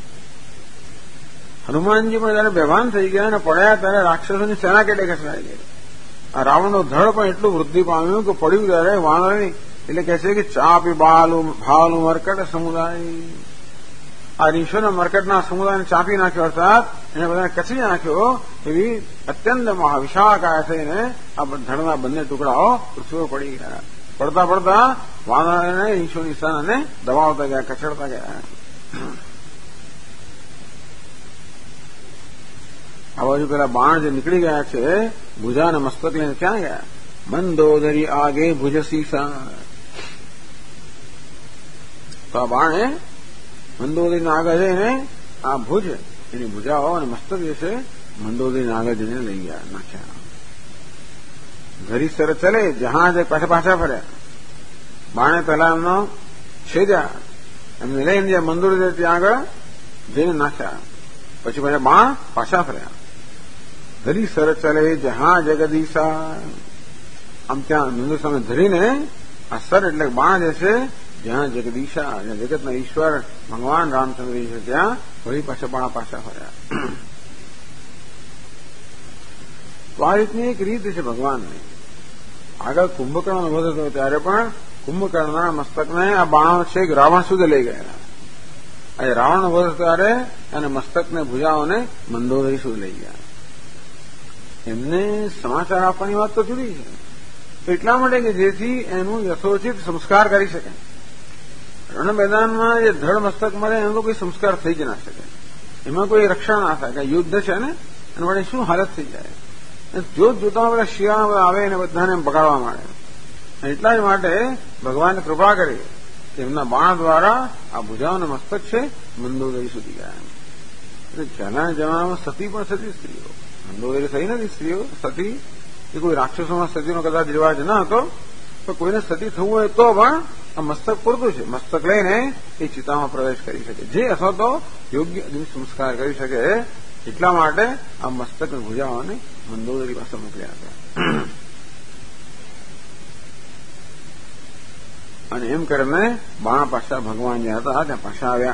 હનુમાનજી પણ જયારે બેભાન થઈ ગયા અને પડ્યા ત્યારે રાક્ષસોની સેના કેટલે કચડાઈ ગઈ. આ રાવણનો ધડ પણ એટલું વૃદ્ધિ પામ્યું કે પડ્યું ત્યારે વાનરની એટલે કહે છે કે ચાપી ભાલું મરકટ સમુદાય. આ ઋષિઓના મરકટના સમુદાયને ચાપી નાખ્યો, અર્થાત એને બધાને કચડી નાખ્યો. એવી અત્યંત મહાવિશાળકાય થઈને આ ધડના બંને ટુકડાઓ પૃથ્વી પર પડી ગયા. પડતા પડતા વાનરને ઋષિઓની સેનાને દબાવતા ગયા, કચડતા ગયા. આ બાજુ પેલા બાણ જે નીકળી ગયા છે ભુજા અને મસ્તક લઈને ક્યાં ગયા? મંદોદરી આગે ભુજ સીસા. તો આ બાણે મંદોદરીના આગળ જઈને આ ભુજ એની ભુજાઓ અને મસ્તક જે છે મંદોદરીના આગળ જઈને લઈ ગયા, નાખ્યા. ઘરી સર ચલે જહાજ પાછા ફર્યા. બાણે પહેલા એમનો છેદ્યા, એમને લઈને જે મંદોદરી ત્યાં આગળ જઈને નાખ્યા. પછી પાછા બાણ પાછા ફર્યા. ધરી સર ચલે જહા જગદીશા. આમ ત્યાં મંદિર સામે ધરીને આ સર એટલે બાણ જે છે જ્યાં જગદીશા જ્યાં જગતના ઈશ્વર ભગવાન રામચંદ્રજી છે ત્યાં વળી પાછા બાણા પાછા ફર્યા. તો આ રીતની એક રીત છે ભગવાનની. આગળ કુંભકર્ણનો વધ થયો ત્યારે પણ કુંભકર્ણના મસ્તકને આ બાણો છે કે રાવણ સુધી લઈ ગયા. આજે રાવણનો વધ ત્યારે અને મસ્તકને ભુજાઓને મંદોદરી સુધી લઈ ગયા. એમને સમાચાર આપવાની વાત તો જુદી છે. તો એટલા માટે કે જેથી એનું યથોચિત સંસ્કાર કરી શકે. રણ મેદાનમાં જે ધડ મસ્તક મળે એનો તો કોઈ સંસ્કાર થઈ જ ના શકે. એમાં કોઈ રક્ષણ ના થાય. યુદ્ધ છે ને એના માટે શું હાલત થઈ જાય. જોતા બધા શિયાળા આવે અને બધાને બગાડવા માંડે. એટલા જ માટે ભગવાને કૃપા કરી કે એમના બાણ દ્વારા આ ભુજાઓના મસ્તક છે મંદોદરી સુધી ગયા. એટલે પહેલાના જમાનામાં સતી પણ સતી સ્ત્રીઓ. મંદોદરી થઈ નથી સ્ત્રીઓ સતી. એ કોઈ રાક્ષસોમાં સતીનો કદાચ રિવાજ ન હતો, તો કોઈને સતી થવું હોય તો પણ આ મસ્તક પૂરતું છે. મસ્તક લઈને એ ચિતામાં પ્રવેશ કરી શકે, જે અથવા તો યોગ્ય સંસ્કાર કરી શકે. એટલા માટે આ મસ્તક ભુજાઓને મંદોદરી પાસે મોકલ્યા હતા. અને એમ કરીને બાણ પાછા ભગવાન જ્યાં હતા ત્યાં પાછા આવ્યા.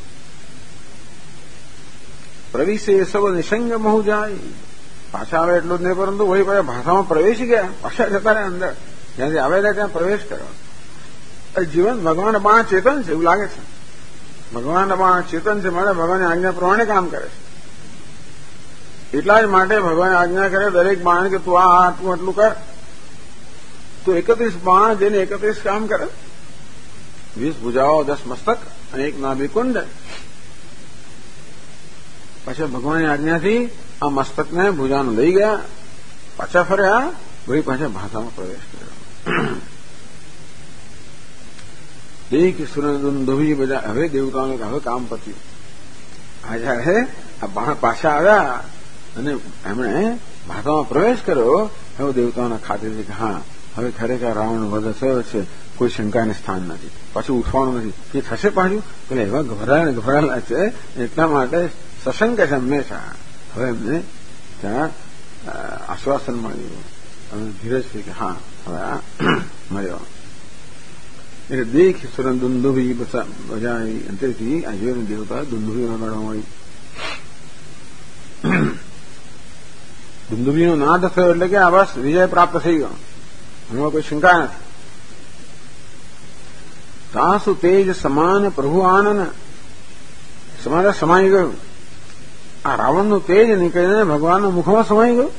પ્રવિશે સબ નિસંગ મહુ જાય. પાછા આવે એટલું જ નહીં, પરંતુ વળી પાછા ભાષામાં પ્રવેશી ગયા. પાછા જતા રહ્યા અંદર. જ્યાંથી આવે ત્યાં પ્રવેશ કર્યો. જીવન ભગવાનના બાણ ચેતન છે એવું લાગે છે. ભગવાનના બાણ ચેતન છે માટે ભગવાનની આજ્ઞા પ્રમાણે કામ કરે છે. એટલા જ માટે ભગવાન આજ્ઞા કરે દરેક બાણ કે તું આ તું આટલું કર. તો 31 બાણ જેને 31 કામ કરે. 20 ભુજાઓ, 10 મસ્તક અને 1 નાભિકુંડ. પછી ભગવાનની આજ્ઞાથી આ મસ્તકને ભુજાનું લઈ ગયા. પાછા ફર્યા. વળી પાછા ભાષામાં પ્રવેશ કર્યો. દેખ સુરંદુભી બધા હવે દેવતાઓને હવે કામ પત્યું. આજે આ બાણ પાછા આવ્યા અને એમણે ભાષામાં પ્રવેશ કર્યો. હવે દેવતાઓના ખાતરી છે કે હા હવે ખરેખર રાવણ વધ થયો છે, કોઈ શંકાને સ્થાન નથી, પાછું ઉઠવાનું નથી. એ થશે પાછું એટલે એવા ગભરાયેલા છે. એટલા માટે સશંક છે હંમેશા. હવે એમને ત્યાં આશ્વાસન મળ્યું અને ધીરજ થઈ કે હા હવે આ મળ્યો. એટલે દેખ સુરન દુંદુભી બજાવી અંતેથી આ જોઈને દેવતા દુંદુભી વગાડવા મળી. દુંદુભીનો નાદ થયો એટલે કે આ બસ વિજય પ્રાપ્ત થઈ ગયો. એમાં કોઈ શંકા નથી. તાસુ તેજ સમાન પ્રભુ આનન સમારે સમાઈ ગયું. આ રાવણનું તેજ નીકળીને ભગવાનના મુખમાં સમાઈ ગયું.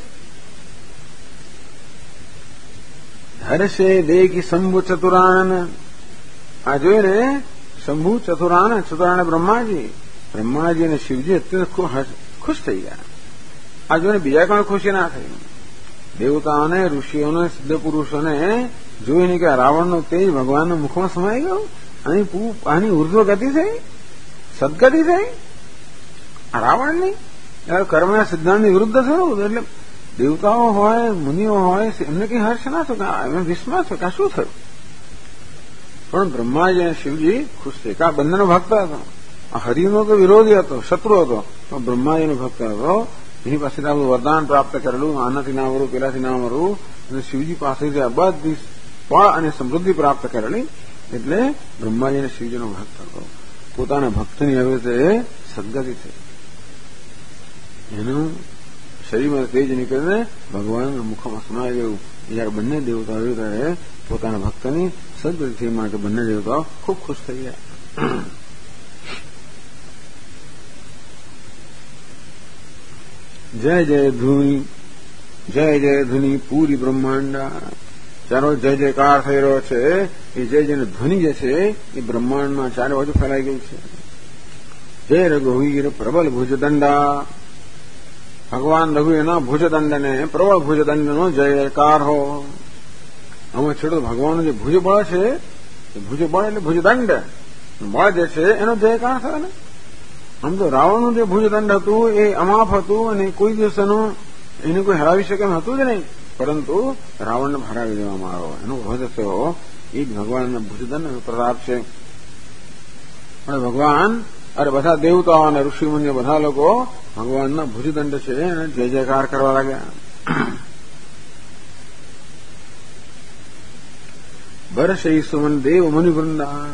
હર્ષે દેખી શંભુ ચતુરાનન. આ જોઈને શંભુ ચતુરાન બ્રહ્માજી અને શિવજી અત્યંત ખુશ થઈ ગયા. આ જોઈને બીજા પણ ખુશી ના થઈ. દેવતાઓને, ઋષિઓને, સિદ્ધ પુરુષોને જોઈને કે રાવણનું તેજ ભગવાનના મુખમાં સમાઈ ગયું. આની ઉર્ધ્વ ગતિ થઈ, સદગતિ થઈ આ રાવણની. કર્મના સિદ્ધાંતની વિરુદ્ધ થયું. એટલે દેવતાઓ હોય, મુનિઓ હોય, એમને કઈ હર્ષ ના થયું, એમને વિસ્મય થયો કે શું થયું. પણ બ્રહ્માજી અને શિવજી ખુશ થઈ કે આ બંનેનો ભક્ત હતો. આ હરિનો તો વિરોધી હતો, શત્રુ હતો, પણ બ્રહ્માજીનો ભક્ત હતો. એની પાસેથી આ વરદાન પ્રાપ્ત કરેલું, આનાથી ના મરવું, પેલાથી ના મરવું, અને શિવજી પાસેથી આ બધી ફળ અને સમૃદ્ધિ પ્રાપ્ત કરેલી. એટલે બ્રહ્માજી અને શિવજીનો ભક્ત હતો. પોતાના ભક્તની હવે તે સદગતિ થઈ. એનું શરીરમાં તેજ નીકળીને ભગવાનના મુખમાં સમાઈ ગયું. જયારે બંને દેવતાઓ ત્યારે પોતાના ભક્તની સદગતિ થઈ માટે બંને દેવતાઓ ખૂબ ખુશ થઈ ગયા. જય જય ધ્વનિ પૂરી બ્રહ્માંડા. ચારો જય જયકાર થઈ રહ્યો છે. એ જય જયની ધ્વનિ જે છે એ બ્રહ્માંડમાં ચારે બાજુ ફેલાઈ ગયું છે. જય રઘુવીર પ્રબલ ભુજદંડા. ભગવાન રઘુવીરના ભુજદંડને, પ્રબળ ભુજદંડનો જય જયકાર હો. આમાં છેડો ભગવાનનું જે ભુજબળ છે એ ભુજબળ એટલે ભુજદંડ બળ જે છે એનો જયકાર થયો ને. આમ તો રાવણનું જે ભુજદંડ હતું એ અમાપ હતું અને કોઈ દિવસ એને કોઈ હરાવી શકે એમ હતું જ નહીં. પરંતુ રાવણને હરાવી દેવામાં આવ્યો, એનો વધ થયો. એ જ ભગવાનના ભુજદંડનો પ્રતાપ છે. પણ ભગવાન બધા દેવતાઓ અને ઋષિમુનિઓ બધા લોકો ભગવાનના ભુજદંડ છે એને જય જયકાર કરવા લાગ્યા. બરસે સુમન દેવ મુનિવૃંદા.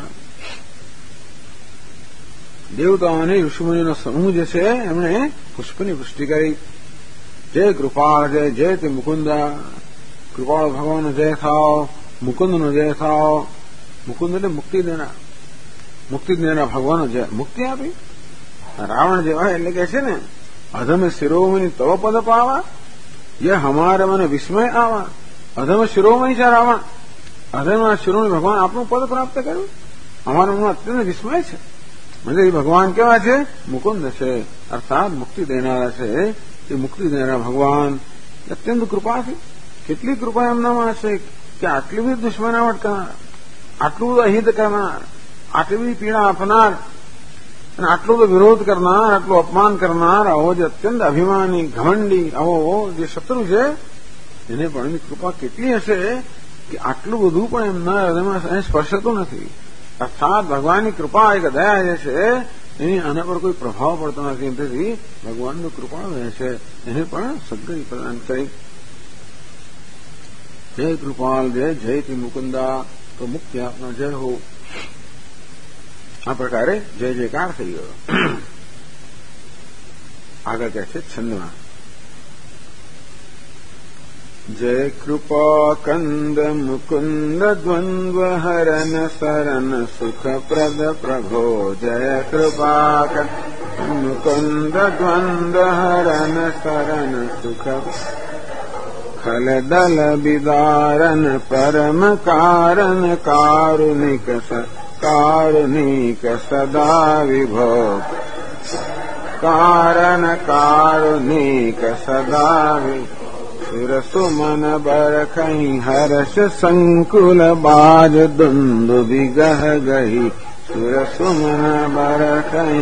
દેવતાઓ અને ઋષિમુનિનો સમૂહ જે છે એમણે પુષ્પની વૃષ્ટિ કરી. જય કૃપાળ જય જય તે મુકુંદા. કૃપાળ ભગવાનનો જય થાવ, મુકુંદનો જય થાવ. મુકુંદ એટલે મુક્તિ દેનાર, મુક્તિ દેનાર ભગવાનનો જય. મુક્તિ આપી રાવણ જેવા એટલે કે છે ને, અધમ શિરોમણી તવ પદ પાવા, યે હમારે મને વિસ્મય આવા. અધમ શિરોમણી છે રાવણ, અધમ શિરોમણી ભગવાન આપનું પદ પ્રાપ્ત કર્યું, અમારા મનમાં અત્યંત વિસ્મય છે. म्हणजे એ ભગવાન કેવા છે? મુકુંદ છે, અર્થાત મુક્તિ દેનારા છે. એ મુક્તિ દેનારા ભગવાન અત્યંત કૃપાથી, કેટલી કૃપા એમનામાં છે કે આટલી બધી દુશ્મનાવટ કરનાર, આટલું બધું અહિત કરનાર, આટલી બધી પીડા આપનાર અને આટલો બધો વિરોધ કરનાર, આટલું અપમાન કરનાર, આવો જે અત્યંત અભિમાની ઘમંડી આવો જે શત્રુ છે એને પણ એની કૃપા કેટલી હશે કે આટલું બધું પણ એમના હૃદયમાં સ્પર્શતું નથી. અર્થાત ભગવાનની કૃપા એક દયા જે છે એની આના પર કોઈ પ્રભાવ પડતો નથી. તેથી ભગવાનની કૃપા રહે છે, એને પણ સદગતિ પ્રદાન કરી. જય કૃપાલ જય જયતિ મુકુંદા. તો મુક્તિ આપના જય હો. આ પ્રકારે જય જયકાર થઈ ગયો. આગળ કહે છે છંદમાં, જય કૃપા કંદ મુકુંદ દ્વંદ્વ હરન સરન સુખપ્રદ પ્રભો. જય કૃપા કંદ મુકુંદ દ્વંદ્વ હરન સરન સુખ ખલદલ બિદારન પરમ કારણ કારુણિક સદા વિભો. કારણ કારુણિક સદા વિભો. સુરસુમન બરખઈ હર્ષ સંકુલ બાજ દુંદુ વિગહ ગહી. સુરસુમન બરખઈ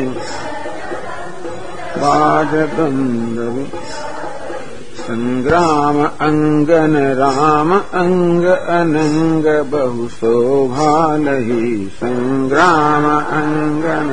બાજ દુંદુ સંગ્રામ અંગન રામ અંગ અનંગ બહુ શોભા લહી. સંગ્રામ અંગન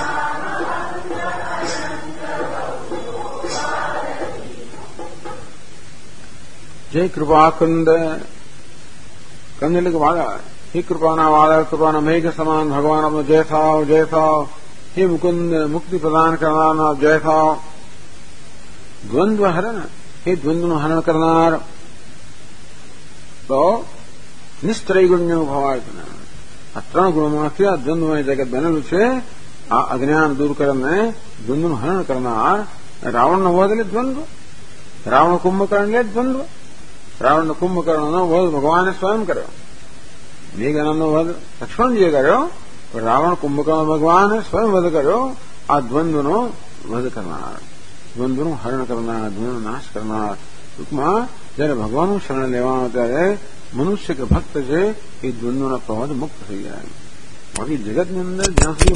જય કૃપા કંદ. કંદ એટલે કે વાદળ. હે કૃપાના વાદળ, કૃપાના મેઘ સમાન ભગવાન આપનો જય થાવ, જય થાવ. હે મુકુંદ મુક્તિ પ્રદાન કરનારનો જય થાવ. દ્વંદ્વ હરણ, હે દ્વંદ્વનું હરણ કરનાર. તો નિસ્ત્રય ગુણ્યો ભવાય. આ ત્રણ ગુણોમાંથી આ દ્વંદ્વમય જગત બનેલું છે. આ અજ્ઞાન દૂર કરીને દ્વંદ્વનું હરણ કરનાર. રાવણનો વધ એટલે દ્વંદ્વ, રાવણ કુંભકર્ણ એટલે દ્વંદ્વ. રાવણનો કુંભકર્ણનો વધ ભગવાને સ્વયં કર્યો. મેઘનાનો વધ લક્ષ્મણજીએ કર્યો, પણ રાવણ કુંભકર્ણ ભગવાને સ્વયં વધ કર્યો. આ દ્વંદ્વનો વધ કરનાર, દ્વંદ્વનું હરણ કરનાર, દ્વંદ્વનો નાશ કરનાર. ટૂંકમાં જયારે ભગવાનનું શરણ લેવાનું ત્યારે મનુષ્ય કે ભક્ત છે એ દ્વંદ્વના પ્રવાહથી મુક્ત થઈ જાય. બાકી જગતની અંદર જ્યાં સુધી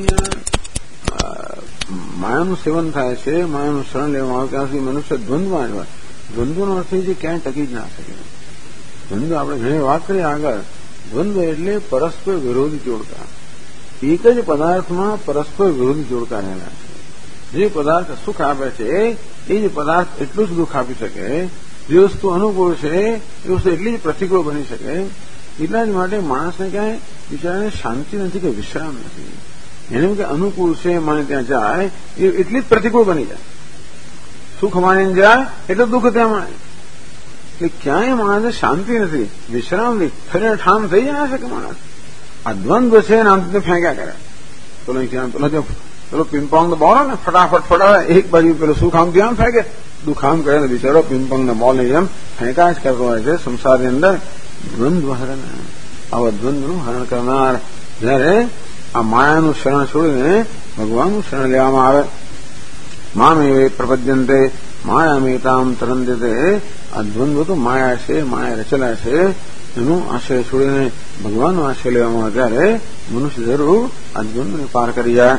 માયાનું સેવન થાય છે, માયાનું શરણ લેવામાં આવે ત્યાં સુધી મનુષ્ય દ્વંદ્વમાં જ હોય. દ્વંદ્વનો અર્થ એ છે ક્યાંય ટકી જ ના શકે. દ્વંદ્વ આપણે ઘણી વાત કરીએ આગળ. દ્વંદ્વ એટલે પરસ્પર વિરોધી જોડકા. એક જ પદાર્થમાં પરસ્પર વિરોધી જોડકા રહેલા છે. જે પદાર્થ સુખ આપે છે એ જ પદાર્થ એટલું જ દુઃખ આપી શકે. જે વસ્તુ અનુકૂળ છે એ વસ્તુ એટલી જ પ્રતિકૂળ બની શકે. એટલા જ માટે માણસને ક્યાંય બિચારાને શાંતિ નથી કે વિશ્રામ નથી. એને કે અનુકૂળ છે માને ત્યાં જાય એ એટલી જ પ્રતિકૂળ બની જાય. સુખ માણીને જાય એટલે દુઃખ ત્યાં માણે. એટલે ક્યાંય માણસને શાંતિ નથી, વિશ્રામ નથી, ફરીને ઠામ થઈ જાય શકે માણસ. આ દ્વંદ્વ છે ને આમ ફેંક્યા કરે. પેલો પિંપોંગ બોલ ને ફટાફટ ફટાફટ એક બાજુ પેલો સુખ આમ ત્યાં ફેંકે, દુઃખ આમ કરે ને બિચારો પિંપોંગના બોલને જેમ ફેંકા જ કરતો હોય છે. સંસારની અંદર દ્વંદ્વ હરણ, આવા દ્વંદ્વનું હરણ કરનાર. જયારે આ માયાનું શરણ છોડીને ભગવાનનું શરણ લેવામાં આવે. મામેવે પ્રપદ્યંતે માયામેતામ તરંતે. આ દ્વંદ્વ તો માયા છે, માયા રચેલા છે. એનું આશ્રય છોડીને ભગવાનનો આશ્રય લેવામાં આવે ત્યારે મનુષ્ય જરૂર આ દ્વંદ્વને પાર કરી જાય.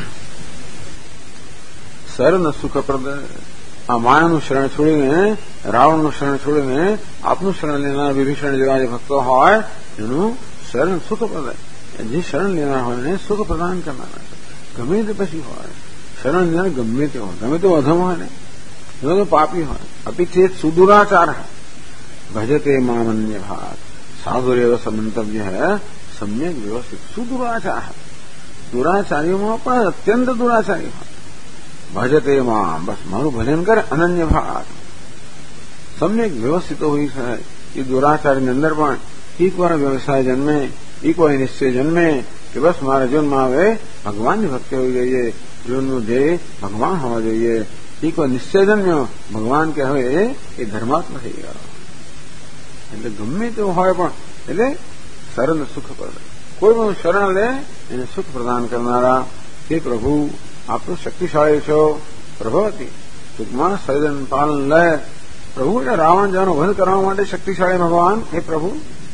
સરન સુખપ્રદ. આ માયાનું શરણ છોડીને, રાવણનું શરણ છોડીને આપનું શરણ લેનાર વિભીષણ જેવા જે ભક્તો હોય એનું શરણ સુખપ્રદ. જે શરણ લેનાર હોય એને સુખ પ્રદાન કરનાર છે. ગમે તે પછી હોય શરણ લેનાર, ગમે તે હોય, ગમે તે અધમ હોય ને, ગમે તે પાપી હોય, અપેક્ષિત સુદુરાચાર હોય, ભજતે મામન્ય ભાત साधुरेव समंतव्य है सम्यक व्यवस्थित सुदुराचार दुराचार्यों पर अत्यंत दुराचार्य भजते मां बस मारू भजन कर अनन्य भाव सम्यक व्यवस्थित हुई है ये दुराचार्य अंदर पण एक बार व्यवसाय जन्मे एक बार निश्चय जन्मे कि बस मारे जीवन में भगवान की भक्ति हो जाइए जीवन में ध્યેય भगवान होवा જોઈએ એક વાર નિશ્ચય જન્મ્યો ભગવાન કે હવે એ ધર્માત્મા થઈ ગયો એટલે ગમે તેવું હોય પણ એટલે શરણ સુખ પ્રદાન કોઈ પણ શરણ લે એને સુખ પ્રદાન કરનારા હે પ્રભુ આપ તો શક્તિશાળી છો પ્રભવતી ટૂંકમાં સર્જન પાલન લે પ્રભુ એટલે રાવણ જેનો વધ કરવા માટે શક્તિશાળી ભગવાન હે પ્રભુ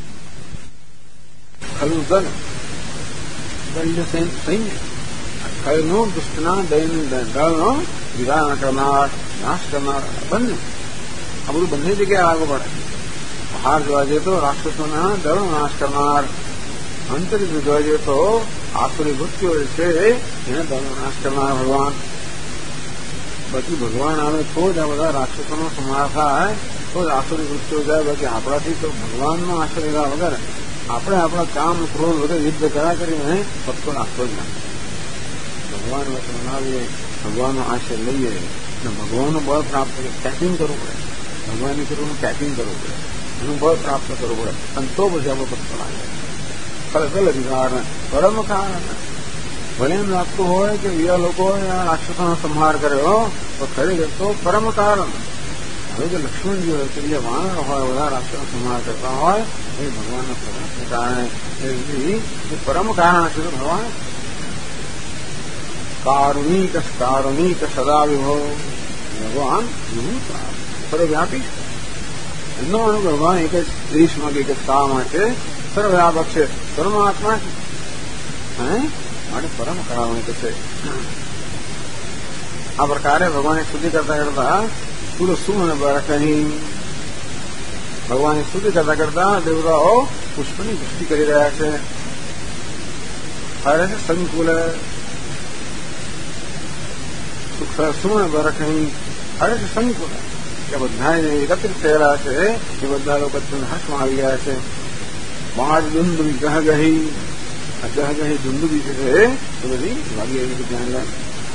ખરું ધન દૈન્ય સૈન્ય ખરનો દુષ્ટના દળનો વિધાન કરનાર નાશ કરનાર બંને આ બધું બંને જગ્યાએ આગળ પડે બહાર જોવા જઈએ તો રાક્ષસોના દળનો નાશ કરનાર આંતરિક જોવા જઈએ તો આસુરી વૃત્તિઓ છે એને દળનો નાશ કરનાર ભગવાન બાકી ભગવાન આવે તો જ આ બધા રાક્ષસોનો સંહાર થાય તો જ આસુરી વૃત્તિઓ જાય બાકી આપણાથી તો ભગવાનનો આશ્રય લીધા વગર આપણે આપણા કામ ક્રોધ વગર યુદ્ધ કર્યા કરીને પત્તો નાખતો જ નથી ભગવાન વચન બનાવીએ ભગવાનનો આશ્રય લઈએ અને ભગવાનનું બળ પ્રાપ્ત કરીએ ટેપિંગ કરવું પડે ભગવાનની કૃપાનું ટેપિંગ કરવું પડે એનું બળ પ્રાપ્ત કરવું પડે અને તો પછી આપણે પત્તો લાગે ખરેખર અધિકાર પરમ કારણ ભલે એમ લાગતું હોય કે બીજા લોકોએ આ રાક્ષસોનો સંહાર કર્યો તો ખરેખર તો પરમ કારણ હવે જે લક્ષ્મણજી હોય કે બીજા વાનર હોય બધા રાક્ષસનો સંહાર કરતા હોય એ ભગવાનના પ્રકાશને કારણે એ પરમ કારણ છે તો ભગવાન કારુણિક સદા વિભો ભગવાન સર્વવ્યાપી છે એમનો અનુભવ ભગવાન એક જ દેશમાં કે એક જ કાળમાં છે સર્વવ્યાપક છે પરમાત્મા છે માટે પરમ કારુણિક છે આ પ્રકારે ભગવાનની સ્તુતિ કરતા કરતા તુલસું અને બરકની ભગવાનની સ્તુતિ કરતા કરતા દેવતાઓ પુષ્પની વૃષ્ટિ કરી રહ્યા છે હરે સંકુલ સુણ બરકની હરે સંકુલ એ બધા એકત્રિત થયેલા છે એ બધા લોકો હર્ષમાં આવી ગયા છે પાંચ દુંદુબી ગહગહી ગહગહી દુંદુબી છે એ બધી વાગી એવી ધ્યાન લે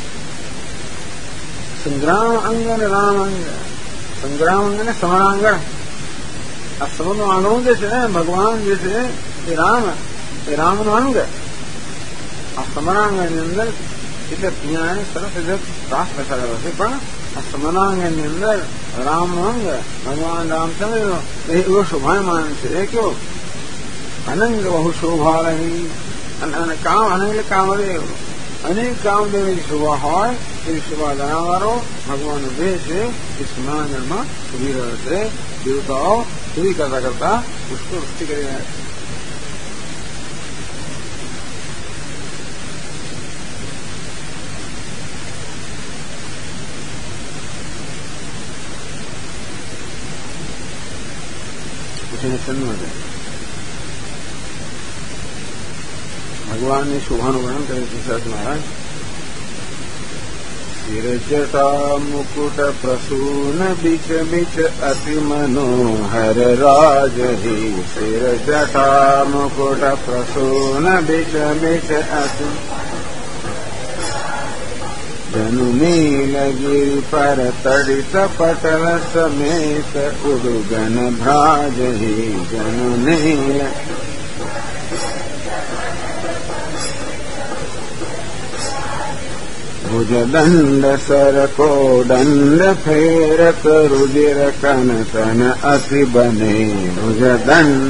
સંગ્રામ અંગ અને રામ અંગ સંગ્રામ અંગ અને સમરાંગણ આ સમનું આંગણું જે છે ભગવાન જે છે એ રામનું અંગ આ સમરાંગણની અંદર એટલે ત્યાં સરસ રીતે ત્રાસ બેસાડેલો છે પણ આ સમરાંગણની અંદર રામનું અંગ ભગવાન રામચંદ્ર એવો શોભાયમાન છે એ કેવો અનંગ બહુ શોભા રહી અને કામ અનંગ એટલે કામદેવ અનેક કામદેવની શોભા હોય એવી શોભા ધરાવનારો ભગવાનનો દેહ છે એ સમરાંગણમાં ઉભી રહ્યો છે દેવતાઓ સ્તુતિ કરતા કરતા પુષ્પવૃષ્ટિ કરી રહ્યા છે ભગવાનની શોભાનું વર્ણન કરે છે સત મહારાજ શિરજટા મુકુટ પ્રસૂન બીચ બીચ અતિ મનોહર રાજહી શિરજટા મુકુટ પ્રસૂન બીચ બીચ અતિ જનુ નીલગિરી પર તડિત પટલ સમેત ઉદગન ભ્રાજહી જનુ નીલ ભુજદંડ સરકો દંડ ફેરત રુધિર કન તન અતિ બને ભુજદંડ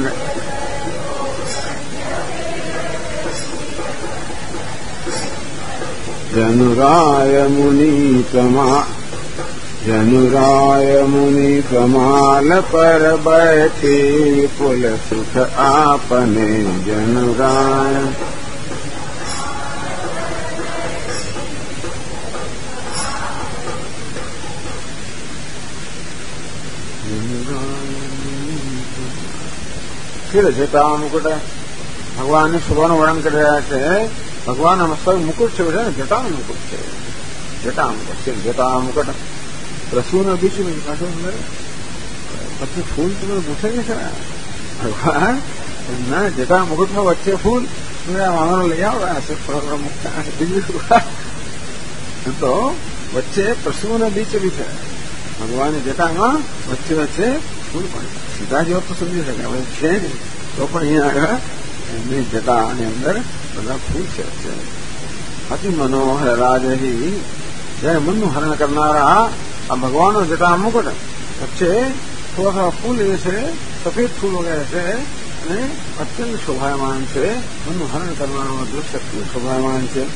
જનુરાય મુનિ કમાલ પર બેઠી વિપુલ સુખ આપને જનુરાય ફિર જટા મુકુટ ભગવાનની શોભાનું વર્ણન કરી રહ્યા છે ભગવાન મસ્તક મુકુટ છે ને જટાનું મુકુટ છે જટા મુકુટ છે જટા મુકુટ પ્રસૂન બીચ પાછું અંદર પછી ફૂલ તમે પૂછે છે ભગવાન એમના જટા મુકુટમાં વચ્ચે ફૂલ વાંગણો લઈ આવ્યા હશે, મૂકતા હશે, બીજું તો વચ્ચે પશુઓના બીચ બી છે ભગવાનની જટામાં વચ્ચે વચ્ચે ફૂલ પણ સીધા જેવો તો સમજી શકાય, હવે છે નહીં તો પણ અહીંયા આગળ એમની જટાની અંદર બધા ફૂલ છે. અતિ મનોહર રાજહી, જયારે મનનું હરણ કરનારા આ ભગવાનનો જટા મુકુટ વચ્ચે થોડા થોડા ફૂલ એ છે, સફેદ ફૂલ વગેરે છે અને અત્યંત શોભાયમાન છે. મનનું હરણ કરનારું દૃશ્ય શોભાયમાન છે.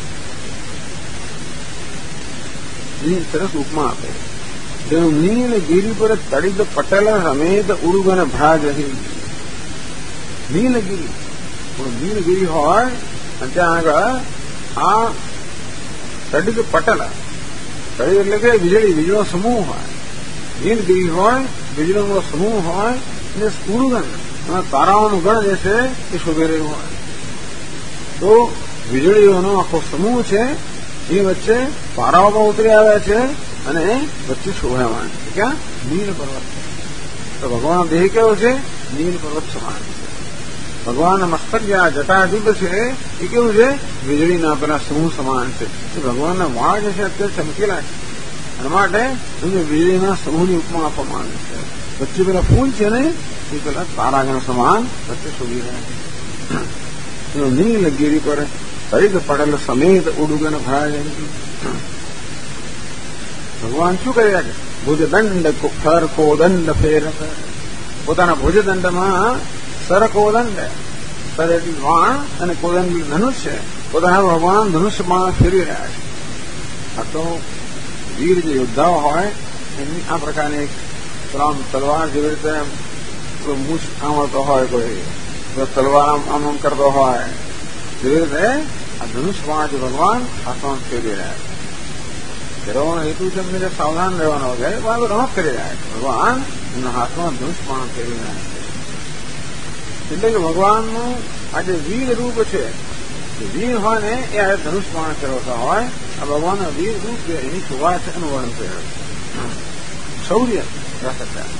સરસ ઉપમા આપે, જેનું નીલગીરી પર તડિત પટેલ સમેત ઉડુગન ભ્રાજહી. નીલગીરી નીલગીરી હોય અને ત્યાં આગળ આ તડિત પટેલ, તડિત એટલે કે વીજળીનો સમૂહ હોય, નીલગીરી હોય, વીજળીનો સમૂહ હોય અને ઉડુગન તારાઓનું ગણ જે છે એ શોભી રહ્યું હોય. તો વીજળીઓનો આખો સમૂહ છે, એ વચ્ચે તારાઓમાં ઉતરી આવ્યા છે અને વચ્ચે શોભાયમાન છે. ક્યાં? નીલ પર્વત. તો ભગવાનનો દેહ કેવો છે? નીલ પર્વત સમાન છે. ભગવાનના મસ્તક જે આ જટાજૂટ છે એ કેવું છે? વીજળીના પેલા સમૂહ સમાન છે. ભગવાનના વાળ જે છે અત્યારે ચમકેલા છે, એના માટે વીજળીના સમૂહની ઉપમા આપવામાં આવે છે. વચ્ચે પેલા ફૂલ છે ને એ પેલા તારાગણ સમાન વચ્ચે શોભી રહ્યા છે. નીલગીરી પર તડિત પડેલ સમેત ઉડુગન ભરાય. ભગવાન શું કરી રહ્યા છે? ભુજદંડ સર કોદંડ ફેર, પોતાના ભુજદંડમાં સર કોદંડ, સર એટલે વાણ અને કોદંડ ધનુષ્ય, પોતાના ભગવાન ધનુષ્યમાં ફેરવી રહ્યા છે. આ તો વીર જે યોદ્ધાઓ હોય એમની આ પ્રકારની એક તલવાર જેવી રીતે કોઈ મૂછ આમળતો હોય, કોઈ તલવાર આમ કરતો હોય, જેવી રીતે આ ધનુષ્યમાં જે ભગવાન હાથમાં ફેરવી રહ્યા છે. ફેરવવાનો હેતુ છે એમને સાવધાન રહેવાનો છે, રમત કરી રહ્યા છે. ભગવાન એમના હાથમાં ધનુષ્યમાં ફેરવી રહ્યા છે. એટલે કે ભગવાનનું આ જે વીર રૂપ છે, વીર હોય ને એ આ ધનુષ્યમાં ફેરવતા હોય. આ ભગવાનના વીર રૂપ છે, એની શોભા છે, એનું વર્ણન કર્યું છે. શૌર્ય રસતા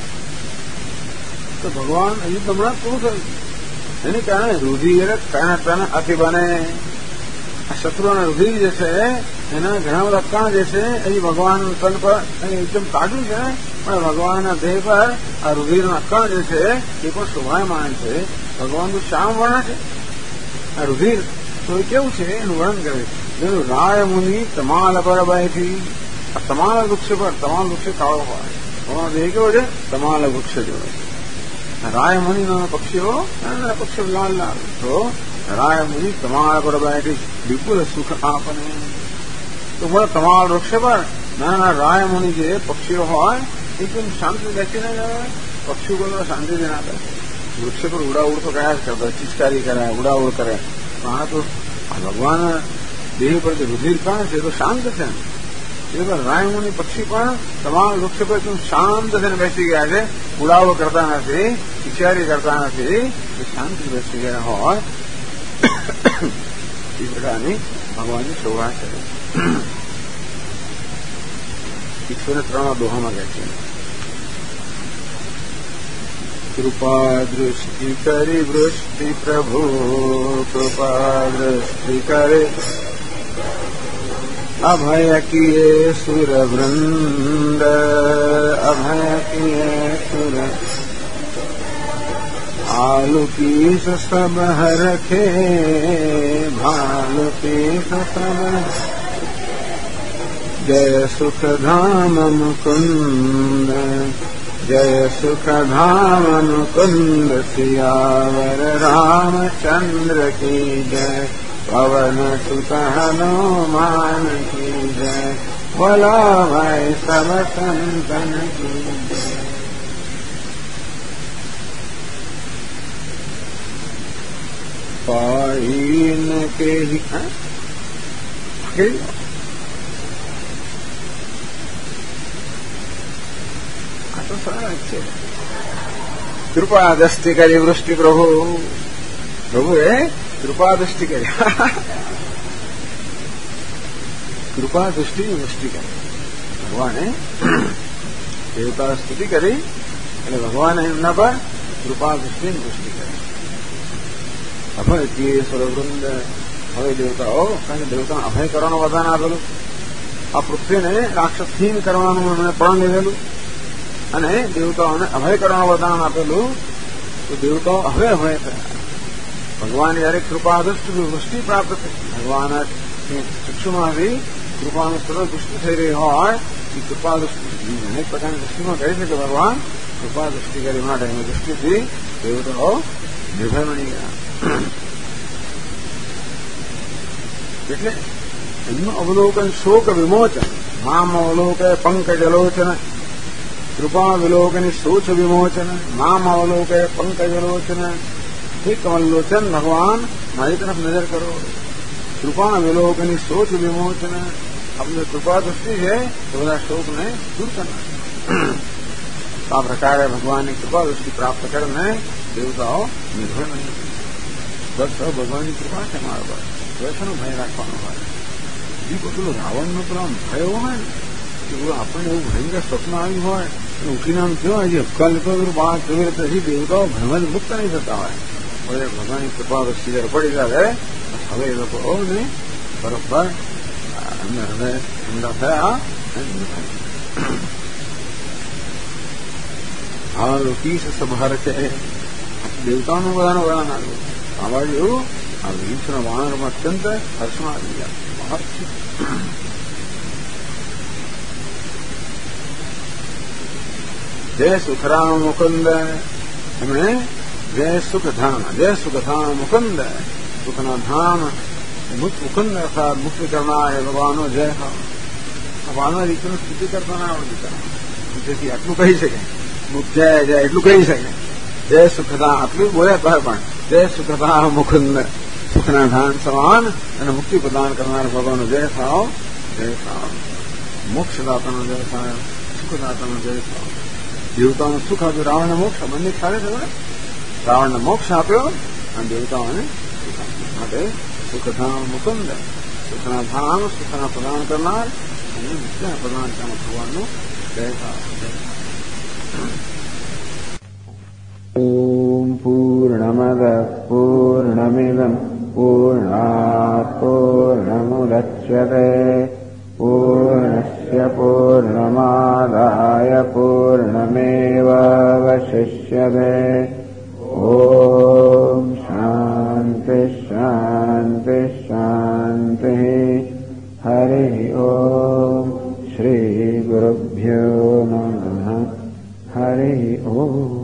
તો ભગવાન યુદ્ધ હમણાં પૂરું થયું, એને કારણે રુધિર કણ અતિ બને. આ શત્રુઓના રુધિર જે છે એના ઘણા બધા કણ જે છે એ ભગવાન તન પર એકદમ તાજું છે, પણ ભગવાનના દેહ પર આ રુધિરના કણ જે છે એ પણ શોભાયમાન છે. ભગવાનનું શ્યામ વર્ણ છે આ રુધિર, તો એ કેવું છે એનું વર્ણન કરે. જેનું રાય મુનિ તમાલ પર બેઠી, આ તમાલ વૃક્ષ પર, તમાલ વૃક્ષ કાળો હોય, ભગવાન દેહ કેવો છે? તમાલ વૃક્ષ જેવો. રાય મુનિ પક્ષીઓ પક્ષીઓ લાલ લાલ, તો રાય મુનિ તમાલ પર બેઠી વિપુલ સુખ આપને. તો બોલો તમાલ વૃક્ષ પર નાના રાય મુનિ જે પક્ષીઓ હોય એકદમ શાંતિ બેસીને પક્ષીઓ કોઈ શાંતિથી ના કરે. વૃક્ષ પર ઉડાઉડ તો કયા જ કરતા, ચિસ્કારી કરે, ઉડાઉડ કરે. પણ આ તો ભગવાન દેહ પર જે રુધિર કણ છે તો શાંત છે. એ પર રાયમુનિ પક્ષી પણ તમામ વૃક્ષ પર એકદમ શાંત થઈને બેસી ગયા છે, ઉડાવો કરતા નથી, ચિચારી કરતા નથી, એ શાંતિ બેસી ગયા હોય એ પ્રકારની ભગવાનની શોભા છે. ઈશ્વરે 3 દોહામાં કહે છે, કૃપા દૃષ્ટિ કરી વૃષ્ટિ પ્રભુ, કૃપા દૃષ્ટિ કરે અભય કિએ સુર વૃંદ, અભય કિએ સુર आलू पीस सब रखे, भालू पीस सब जय सुख धाम मुकुंद, जय सुख धाम मुकुंद, सियावर रामचंद्र की जय, पवन सुत हनुमान की जय, बोलो भाई सब संतन की जय. पाइन के ही तो सरल છે. કૃપા દ્રષ્ટિ કરી વૃષ્ટિ પ્રભુ, પ્રભુએ કૃપા દ્રષ્ટિ કરી, કૃપા દૃષ્ટિ વૃષ્ટિ કરી. ભગવાને દેવતા સ્તુતિ કરી એટલે ભગવાને એમના પર કૃપા દૃષ્ટિની દૃષ્ટિ કરે. અભય કેશ્વર વૃંદ. હવે દેવતાઓ, કારણ કે દેવતા અભય કરવાનું વરદાન આપેલું, આ પૃથ્વીને રાક્ષસહીન કરવાનું એમણે પણ લીધેલું અને દેવતાઓને અભય કરવાનું વરદાન આપેલું, તો દેવતાઓ હવે અભય થયા. ભગવાન જયારે કૃપા દૃષ્ટિ પ્રાપ્ત થઈ, ભગવાન ચક્ષુમાંથી કૃપાનું સરળ દૃષ્ટિ થઈ રહી હોય, એ કૃપા દૃષ્ટિ અનેક પ્રકારની દૃષ્ટિમાં કહે છે કે ભગવાન કૃપા દૃષ્ટિ કરી માટે એની દૃષ્ટિથી દેવતાઓ નિર્ભય બની ગયા. એટલે એમનું અવલોકન શોક વિમોચન. મામ અવલોકે પંકજલોચન. કૃપા વિલોકની શોચ વિમોચન. મામ અવલોકે પંકજલોચન. હે કમલોચન ભગવાન, મારી તરફ નજર કરો. કૃપા વિલોકની શોચ વિમોચન. આપણે કૃપા દૃષ્ટિ છે તો બધા શોકને દૂર કરનાર. આ પ્રકારે ભગવાનની કૃપા દૃષ્ટિ પ્રાપ્ત કરીને દેવતાઓ નિર્ભય બની. બસ ભગવાનની કૃપા છે મારા પર. વૈષ્ણવ ભય રાખવાનો હોય. એ પેલું રાવણનો પેલો ભય હોય ને કે આપણને એવું ભયંકર સ્વપ્ન આવ્યું હોય અને ઉઠીને આમ થયો હજી અપકા લેતો બાળક કેવી રીતે હજી દેવતાઓ ભયમાં મુક્ત નહીં થતા હોય. હવે ભગવાનની કૃપા દૃષ્ટિ જયારે પડી જાય હવે એ લોકો ને બરોબર એમને હવે ઠંડા થયા. આ લોકી સભાર છે દેવતાઓનું બધાનું વળાન આવ્યું. આ બાજુ આ રીંછના વાણરમાં અત્યંત હર્ષમાં આવી ગયા. જય સુખરામ મુકુંદ. એમણે જય સુખધામ, જય સુખધામ મુકુંદ. સુખના ધામ મુકુંદ અર્થાત મુક્તિ કરનાર એ ભગવાનનો જય. ભગવાનના રીતનું સ્થિતિ કરતા ના આવડે. તેથી આટલું કહી શકે, જય જય એટલું કહી શકે. જય સુખધા આટલું બોલ્યા તો પણ જય સુખધા મુકુંદ. સુખના ધામ સમાન અને મુક્તિ પ્રદાન કરનાર ભગવાનનો જય થાવ, જય થાવ. મોક્ષદાતાનો જય થાય, સુખદાતાનો જય થાવ. દેવતાઓને સુખ આપ્યું, રાવણને મોક્ષ. બંને સારે છે. રાવણને મોક્ષ આપ્યો અને દેવતાઓને સુખ આપ્યું. માટે સુખધામ મુકુંદ. સુખના ધામ, સુખના પ્રદાન કરનાર અને મુક્તિના પ્રદાન કરનાર ભગવાનનું જય થાવ. ઓમ પૂર્ણમદ પૂર્ણમિદં પૂર્ણાત પૂર્ણમુદચ્યતે પૂર્ણસ્ય પૂર્ણમાદાય પૂર્ણમેવાવશિષ્યતે. ઓમ શાંતિ શાંતિ શાંતિ. હરિ ઓમ. શ્રી ગુરુભ્યો નમઃ. હરિ ઓમ.